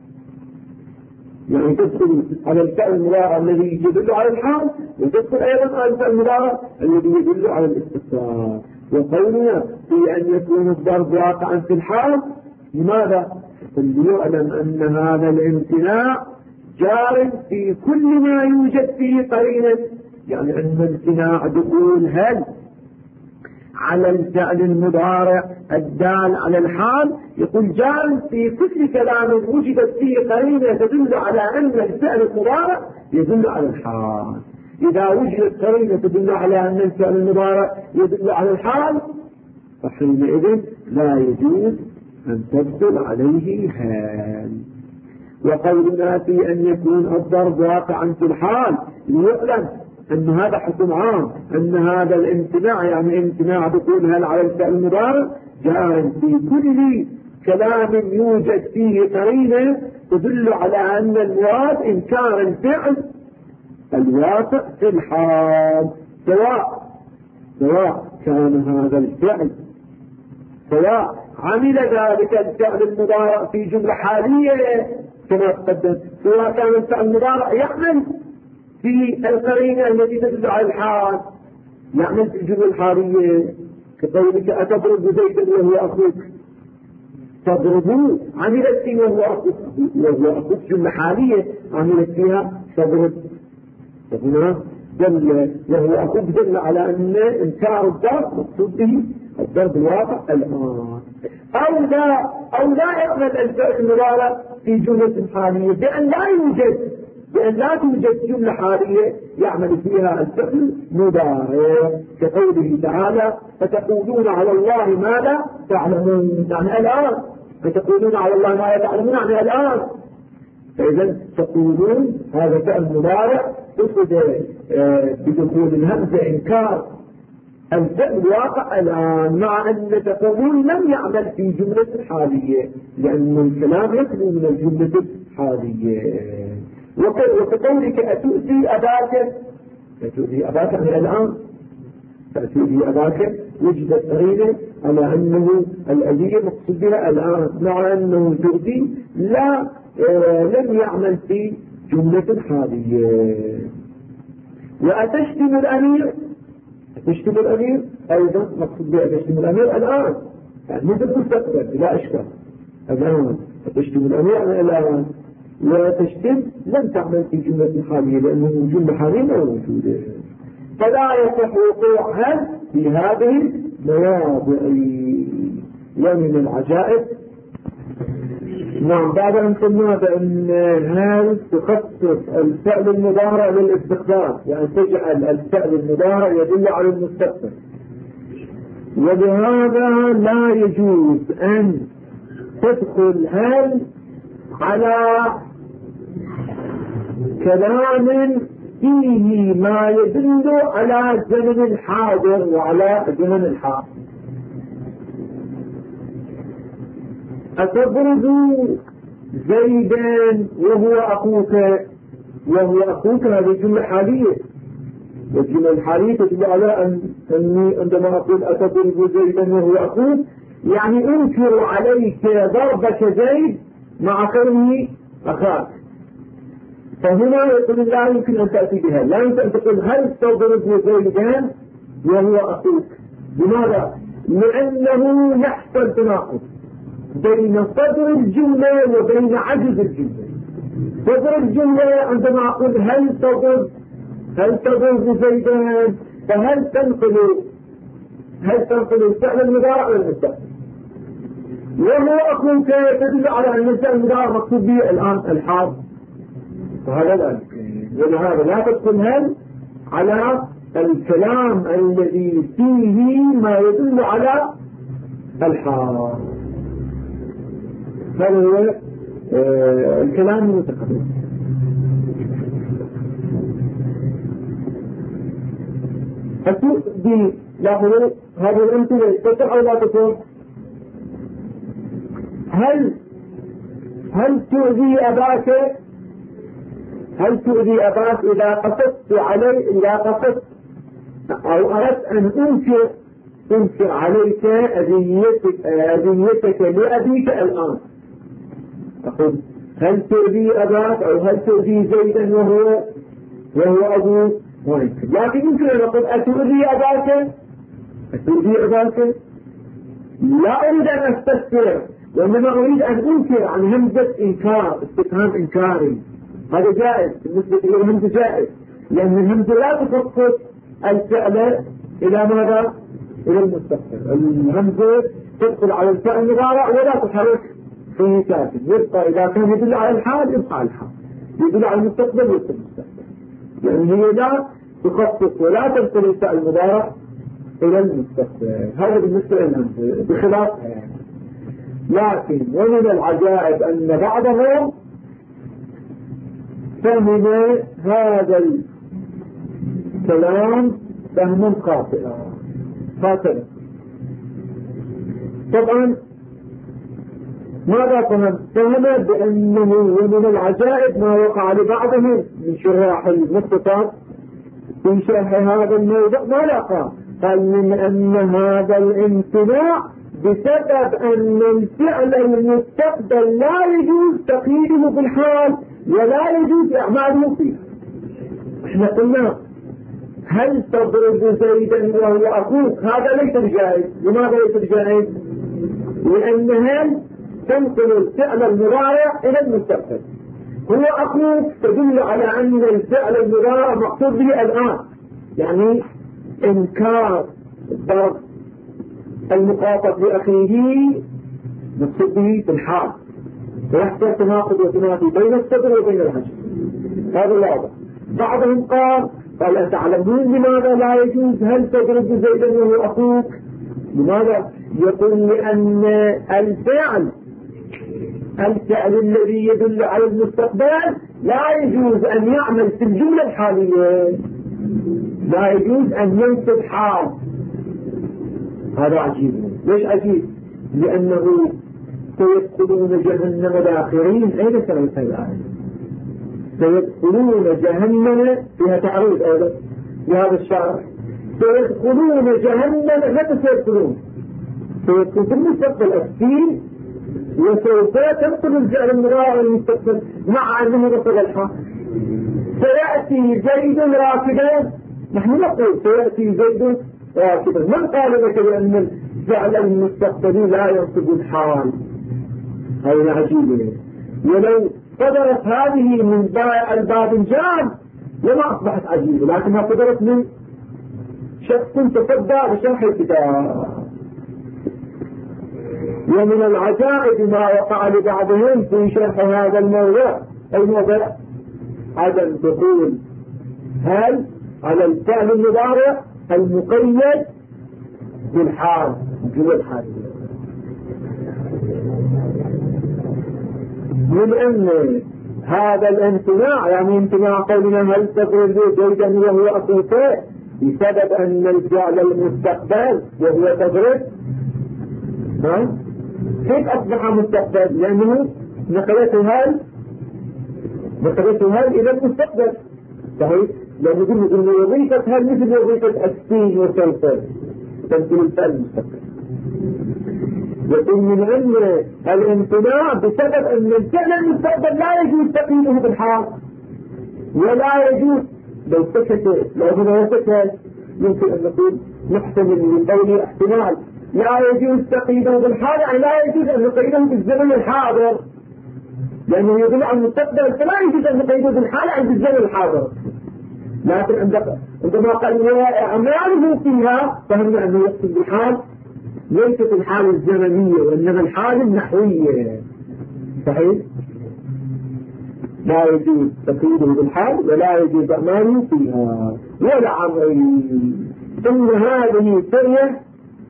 B: يعني تدخل على الفعل المضارع الذي يدل على الحال، وتدخل أيضا على الفعل المضارع الذي يدل على الاستقرار. وقولنا في أن يكون الضرب واقعا في الحال، لماذا؟ ليعلم أن هذا الامتناع جار في كل ما يوجد فيه قرينة، يعني أن امتناع دخول هل على الفعل المضارع الدال على الحال يقول جار في كل كلام وجدت فيه قرينة تدل على أن الفعل المضارع يدل على الحال. إذا وجدت قرينة تدل على أن الفعل المضارع يدل على الحال فحينئذ لا يجوز أن تدخل عليه هال. وقولنا في أن يكون الضرب واقعا في الحال ليعلم أن هذا حكم عام، أن هذا الامتناع يعني امتناع دخول هل على الفعل المضارع جار في كل كلام يوجد فيه قرينة تدل على أن المراد إنكار الفعل الواقع في الحال، سواء كان هذا الفعل سواء عمل ذلك الفعل المضارع في جملة حالية كما تقدم، سواء كان الفعل المضارع يعمل في القرينة التي تدل على الحال، يعمل في الجملة الحالية كقولك أتضرب زيدا وهو أخوك، تضربه عملت فيه وهو أخوك جملة حالية عملت فيها تضرب، هنا دل وهو أخوك دل على أن إنكار الضرب مقصود به الضرب الواقع الآن، أو لا يعمل الفعل المضارع في جملة حالية بأن لا توجد جملة حالية يعمل فيها الفعل مضارع، كقوله تعالى فتقولون على الله ما لا تعلمون، يعني الآن فتقولون على الله ما لا تعلمون يعني الآن، فإذا تقولون هذا فعل مضارع قصد بدخول الهمزة إنكار الفعل الواقع الآن، مع أن تقولون لم يعمل في جملة حالية لأن الكلام يخلو من الجملة الحالية. وكقولك أتؤذي أباك يعني الآن، تأتي أباك وجدت قرينة على أنه الأذية مقصود بها الآن، مع أنه تؤذي لم يعمل في جملة حالية. وأتشتم الأمير أيضا مقصود بها أتشتم الأمير الآن، يعني مو بالمستقبل بلا إشكال، الآن أتشتم الأمير الآن، وتشتم لم تعمل في جملة حالية لأنه جملة حالية لا موجودة، فلا يصح وقوعها في هذه المواضع. ومن العجائب نعم بعد أن قلنا بأن هل تخصص الفعل المضارع للاستقبال، يعني تجعل الفعل المضارع يدل على المستقبل، وبهذا لا يجوز أن تدخل هل على كلام فيه ما يدل على زمن الحاضر وعلى زمن الحاضر. أتضرب زيدا وهو أخوك هذه جملة حالية، والجملة الحالية تدل على أني عندما أقول أتضرب زيدا وهو أخوك يعني أنكر عليك ضربك زيد مع كونه أخاك، فهنا يقول لا يمكن أن تأتي بها، لا يمكن أن تقول هل تضرب زيدا وهو أخوك. لماذا؟ لأنه يحصل تناقض بين صدر الجملة وبين عجز الجملة. صدر الجملة عندما أقول هل تضرب زيدا فهل تنقل الفعل المضارع والمستقبل، وهو أخوك تدل على أن الفعل المضارع مقصود به الآن الحال، وهذا لا يمكن. ولهذا لا تدخل هل على الكلام الذي فيه ما يدل على الحال، هذا هو الكلام المتقدم.
A: فتؤذي له هذه الأمثلة تصح أو لا تصح؟ هل تؤذي أباك؟ هل تؤذي أباك إذا قصدت عليه، إذا قصدت أو أردت أن أنكر عليك أذيتك لأبيك الآن؟ أقول هل تؤذي أباك أو هل تؤذي زيدا وهو أبوك؟ لكن يمكن أن أقول أتؤذي أباك؟ أتؤذي أباك؟ لا أريد أن أستفسر، وإنما أريد أن أنكر عن همزة إنكار، استفهام إنكاري. هذا جائز بالنسبة إلى الهمزة، جائز، لأن الهمزة لا تخصص الفعل إلى ماذا؟ إلى المستقبل. الهمزة تدخل على الفعل المضارع ولا تحرك فيه ساكن، يبقى إذا كان يدل على الحال يبقى على الحال، يدل على المستقبل يبقى المستقبل، يعني هي لا تخصص ولا تدخل الفعل المضارع إلى المستقبل. هذا بالنسبة للهمزة بخلافها يعني. لكن ومن العجائب أن بعضهم فهم هذا الكلام فهما خاطئا هكذا. طبعا ماذا فهم؟ فهم بأنه ومن العجائب ما وقع لبعضهم من شراح المختصر في شرح هذا الموضوع ما لقى، قال من أن هذا الامتناع بسبب أن الفعل المستقبل لا يجوز تقييده بالحال ولا يجوز إعماله فيه. احنا قلنا هل تضرب زيدا وهو أخوك؟ هذا ليس بجائز. لماذا ليس بجائز؟ لأن هل تنقل الفعل المضارع إلى المستقبل. هو أخوك تدل على أن الفعل المضارع مقصود به الآن، يعني إنكار ضرب المخاطب لأخيه مقصود به في الحال، ويحصل تناقض وتنافي بين الصدر وبين الحجر، هذا واضح. بعضهم قال أتعلمون لماذا لا يجوز هل تضرب زيدا وهو أخوك؟ لماذا؟ يقول لأن الفعل الذي يدل على المستقبل لا يجوز أن يعمل في الجملة الحالية، لا يجوز أن ينصب حال. هذا عجيب. ليش عجيب؟ لأنه سيدخلون جهنم داخرين. أين سنة الآية؟ سيدخلون جهنم، فيها تعريض أيضا لهذا الشعر. سيدخلون جهنم. متى سيدخلون؟ سيدخلون في المستقبل السين، وسوف تدخل الفعل المضارع المستقبل مع أنه دخل الحال. سيأتي زيد راكبا، نحن نقول سيأتي زيد راكبا. من قال لك بأن الفعل المستقبلي لا ينصب الحال؟ هذا عجيب. ولو قدرت هذه من الباذنجان لما أصبحت عجيبة، لكنها قدرت من شخص تصدى بشرح الكتاب. ومن العجائب ما وقع لبعضهم في شرح هذا الموضوع. أي موضوع؟ عدم دخول هل على الفعل المضارع المقيد بالحال جوا الحال، من أن هذا الامتناع، يعني امتناع قولنا هل تضرب زيدا وهو أخوك بسبب أن الفعل المستقبل وهو تضرب، كيف أصبح مستقبل؟ لأنه نقلته هل إلى المستقبل، صحيح؟ لأنه قلنا وظيفة هل مثل وظيفة السين وسوف تمثل الفعل المستقبل. يقول من أن الامتناع بسبب أن الفعل المستقبل لا يجوز تقييده بالحال، ولا يجوز لو سكت، لو هنا سكت يمكن أن نقول نحتمل لقوله احتمال لا يجوز تقييده بالحال، يعني لا يجوز أن نقيده بالزمن الحاضر، لأنه يدل على المستقبل، فلا يجوز أن نقيده بالحال عند الزمن الحاضر. لكن عندما قال أعماله فيها فهمنا أنه يقصد بالحال ليست الحال الزمنية وإنما الحال النحوية، صحيح؟ لا يجوز تقييده بالحال ولا يجوز أعماله فيها ولا عمل. ثم هذه سرية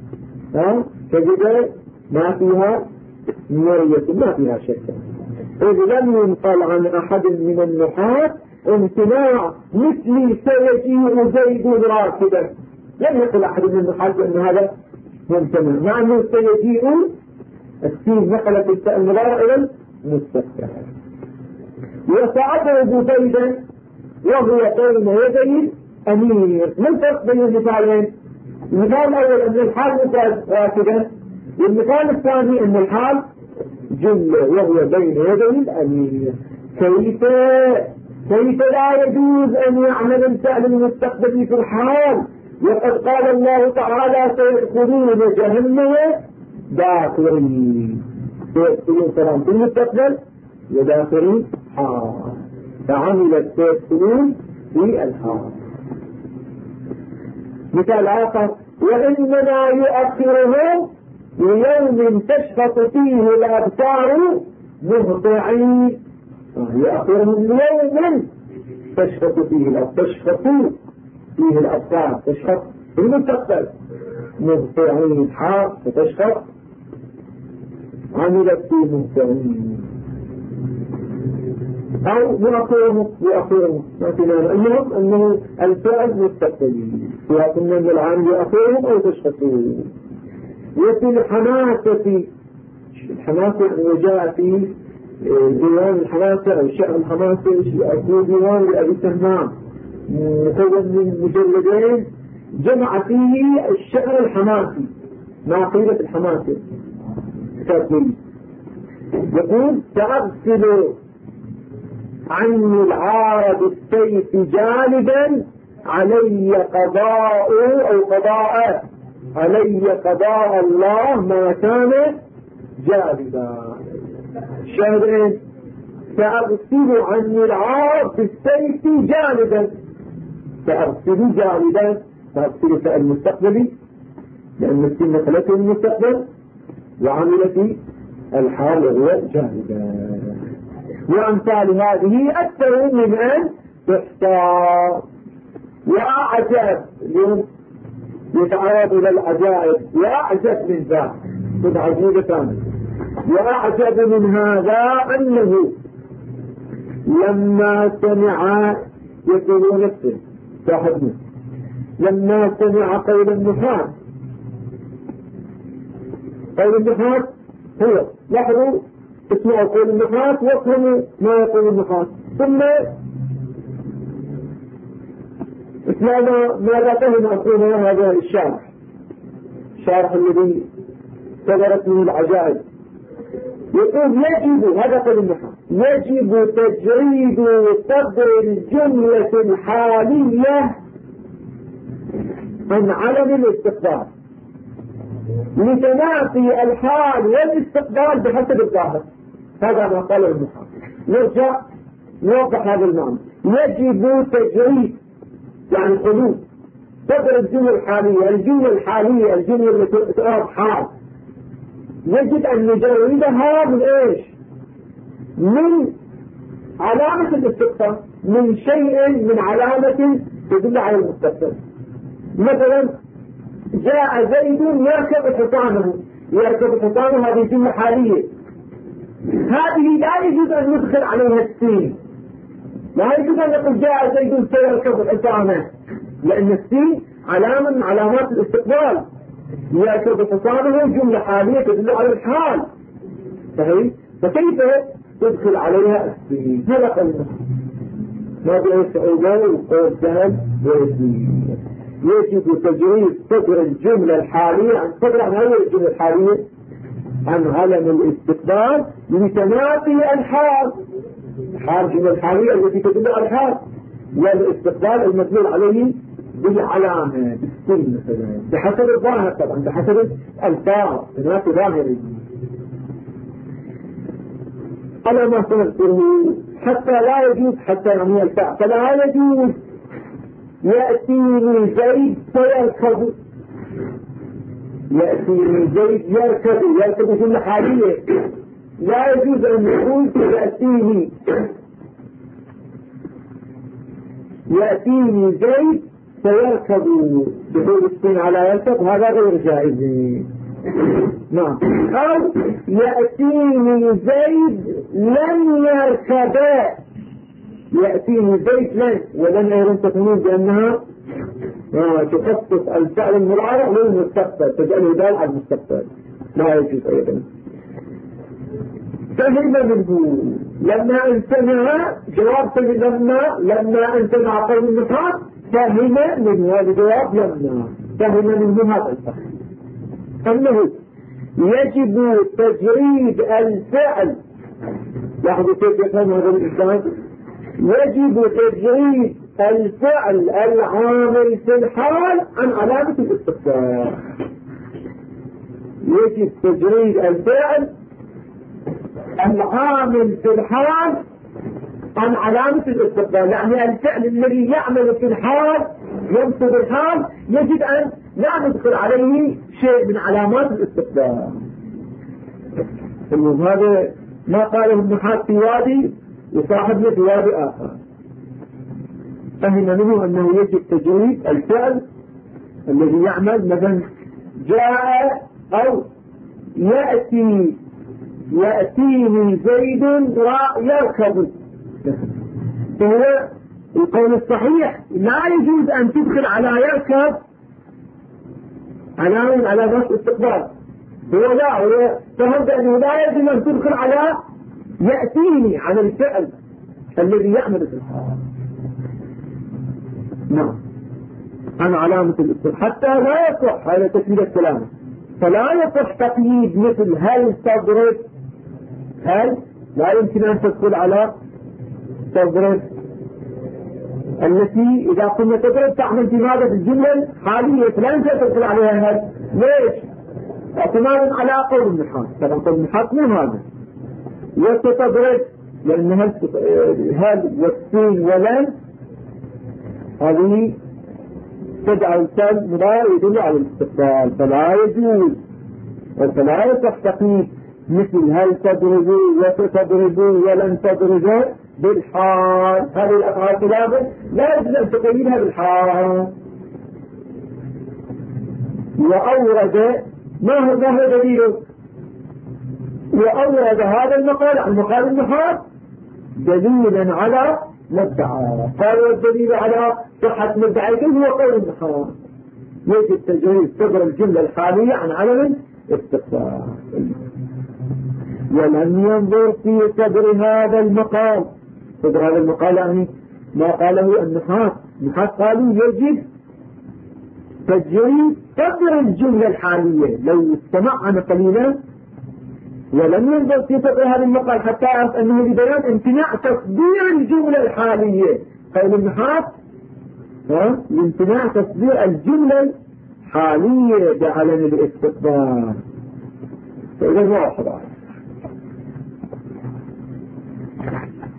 A: تجد ما فيها مرية، ما فيها شك. إذ لم ينقل عن أحد من النحاة امتناع مثل سيجيء زيد راكبا.
B: لم يقل أحد من النحاة بأن هذا ممتنع، مع أنه سيجيء السين نقلت التاء المضارع إلى المستقبل. وسأضرب زيدا وهو بين يدي أمير. ما الفرق بين المثالين؟ المثال الأول أن الحال واحدا، والمثال الثاني أن الحال جملة وهو بين يدي الأمير. كيف لا يجوز أن يعمل الفعل المستقبلي في الحال وقد قال الله تعالى سيدخلون جهنم داخرين، سيدخلون طبعا في المستقبل وداخرين حال، فعملت سيدخلون في الحال. مثال آخر: وإنما يؤخرهم ليوم تشخص فيه الأبصار مهطعين. يؤخرهم ليوم تشخص فيه الأبصار، تشخص في المستقبل، مهطعين حال فتشخص، عملت في مهطعين. أو يؤخرهم ما في معنى أنه الفعل مستقبلي، ولكن العام يؤخرهم أو تشخصون. وفي الحماسة وجاء في ديوان الحماسة أو شعر الحماسة أو ديوان لأبي سهمان مكون من مجلدين جمع فيه الشعر الحماسي مع قيلة الحماسة. يقول: سأغسل عني العار بالسيف جانبا علي قضاء الله ما كان جانبا. شاهدين: سأغسل عني العار بالسيف جانبا، سأغسل جانبا، سأغسل فعل مستقبلي لأن السنة نقلته المستقبل وعملت الحال وهو جانبا. وأمثال هذه أكثر من أن تحتار. وأعجب اليوم يتعرض إلى العجائب، وأعجب من ذا كنت عجيبة ثانية. وأعجب من هذا أنه لما سمع يقول نفسه صاحبنا لما سمع قول النحاة هو لاحظوا اسمعوا قول النحاة وافهموا ما يقول النحاة، ثم اسمعوا ماذا فهم أخونا هذا الشارح الذي صدرت منه العجائب. يقول: يجب، هذا قول النحاة، يجب تجريد صدر الجملة الحالية عن علم الاستقبال لتنافي الحال والاستقبال بحسب الظاهر. هذا ما قال النحاة. نرجع نوضح هذا المعنى. يجب تجريد يعني خلو صدر الجملة الحالية، الجملة التي تعرف حال، يجب أن نجردها من إيش؟ من علامة الاستقبال، من شيء من علامة تدل على المستقبل. مثلا: جاء زيد يركب حصانه، هذه جملة حالية، هذه لا يجوز أن ندخل عليها السين، لا يجوز أن نقول جاء زيد سيركب حصانه، لأن السين علامة من علامات الاستقبال. يركب حصانه جملة حالية تدل على الحال، صحيح؟ فكيف تدخل عليها السين؟ هذا قلنا ما بين السعودان وقول سهل ويسير. يجب تجريد صدر الجملة الحالية عن صدر عن هذه الجملة الحالية عن علم الاستقبال لتنافي الحال الجملة الحالية التي تدل على الحال، والاستقبال المدلول عليه بالعلامة بالسن مثلا بحسب الظاهر، طبعا بحسب الفاظ تنافي ظاهري على ما سنذكره. حتى لا يجوز، حتى يعني الفاء، فلا يجوز يأتيني زيد فيركض، يأتيني زيد يركض جملة حالية، لا يجوز أن يقول يأتيني زيد فيركض بحول السين على يركض، هذا غير جائز. نعم. أو يأتيني زيد لن يركض، يأتيني زيد لن، ولن أيضا تكونون بأنها تخصص الفعل المضارع للمستقبل تجعله دال على المستقبل لا يجوز أيضا. فهم منه لما امتنع جواب لما امتنع قول النحاة فهم منه هذا جواب يمنع فهم منه هذا الفهم أنه يجب تجريد الفعل. لاحظوا كيف يفهم هذا الإنسان. يجب تجريد الفعل العامل في الحال عن علامة الاستقبال. يجب تجريد الفعل العامل في الحال عن علامة الاستقبال. يعني الفعل الذي يعمل في الحال ينصب الحال يجب أن لا ندخل عليه شيء من علامات الاستقبال. هذا ما قاله النحاة في وادي وصاحبنا في وادي آخر. فهم منه أنه يجب تجريد الفعل الذي يعمل مثلا جاء أو يأتيني زيد ويركض. فهو القول الصحيح لا يجوز أن تدخل على يركض على نفس استقبال. هو فهمت أنه لا يجوز أن تدخل على يأتيني على الفعل الذي يعمل في الحال. نعم عن علامة الاستقبال حتى لا يصح هذا تكميل الكلام. فلا يصح تقييد مثل هل تضرب هل لا يمكن أن تدخل على تضرب التي إذا قلنا تضرب تعمل في ماذا في الجملة الحالية لا يمكن أن تدخل عليها هل. ليش؟ اعتمادا على قول النحاة. طبعا قول النحاة مو هذا وتضرب لأن هل والسين ولن هذه تجعل الكلام لا يدل على الاستقبال فلا يجوز فلا يصح تقييد مثل هل تضربوا وتضربوا ولن تضربوا بالحال. هذه الأفعال ثلاثة لا يجوز أن تقيدها بالحال. وأورد ما هو دليله؟ وأورد هذا المقال النحاة دليلا على مدعى. قال والدليل على صحة مدعيته هو قول النحاة يجب تجريد صدر الجملة الحالية عن علم استقبال. ولم ينظر في صدر هذا المقال. صدر هذا المقال يعني ما قاله النحاة قالوا يجب تجريد صدر الجملة الحالية. لو استمعنا قليلا ولم ينظر في صدر هذا المقال حتى أعرف أنه لبيان امتناع تصدير الجملة الحالية. قول النحاة امتناع تصدير الجملة الحالية بعلم الاستقبال. فإذا واحدة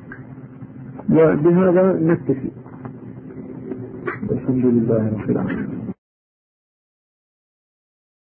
B: وبهذا نكتفي. الحمد لله رب العالمين.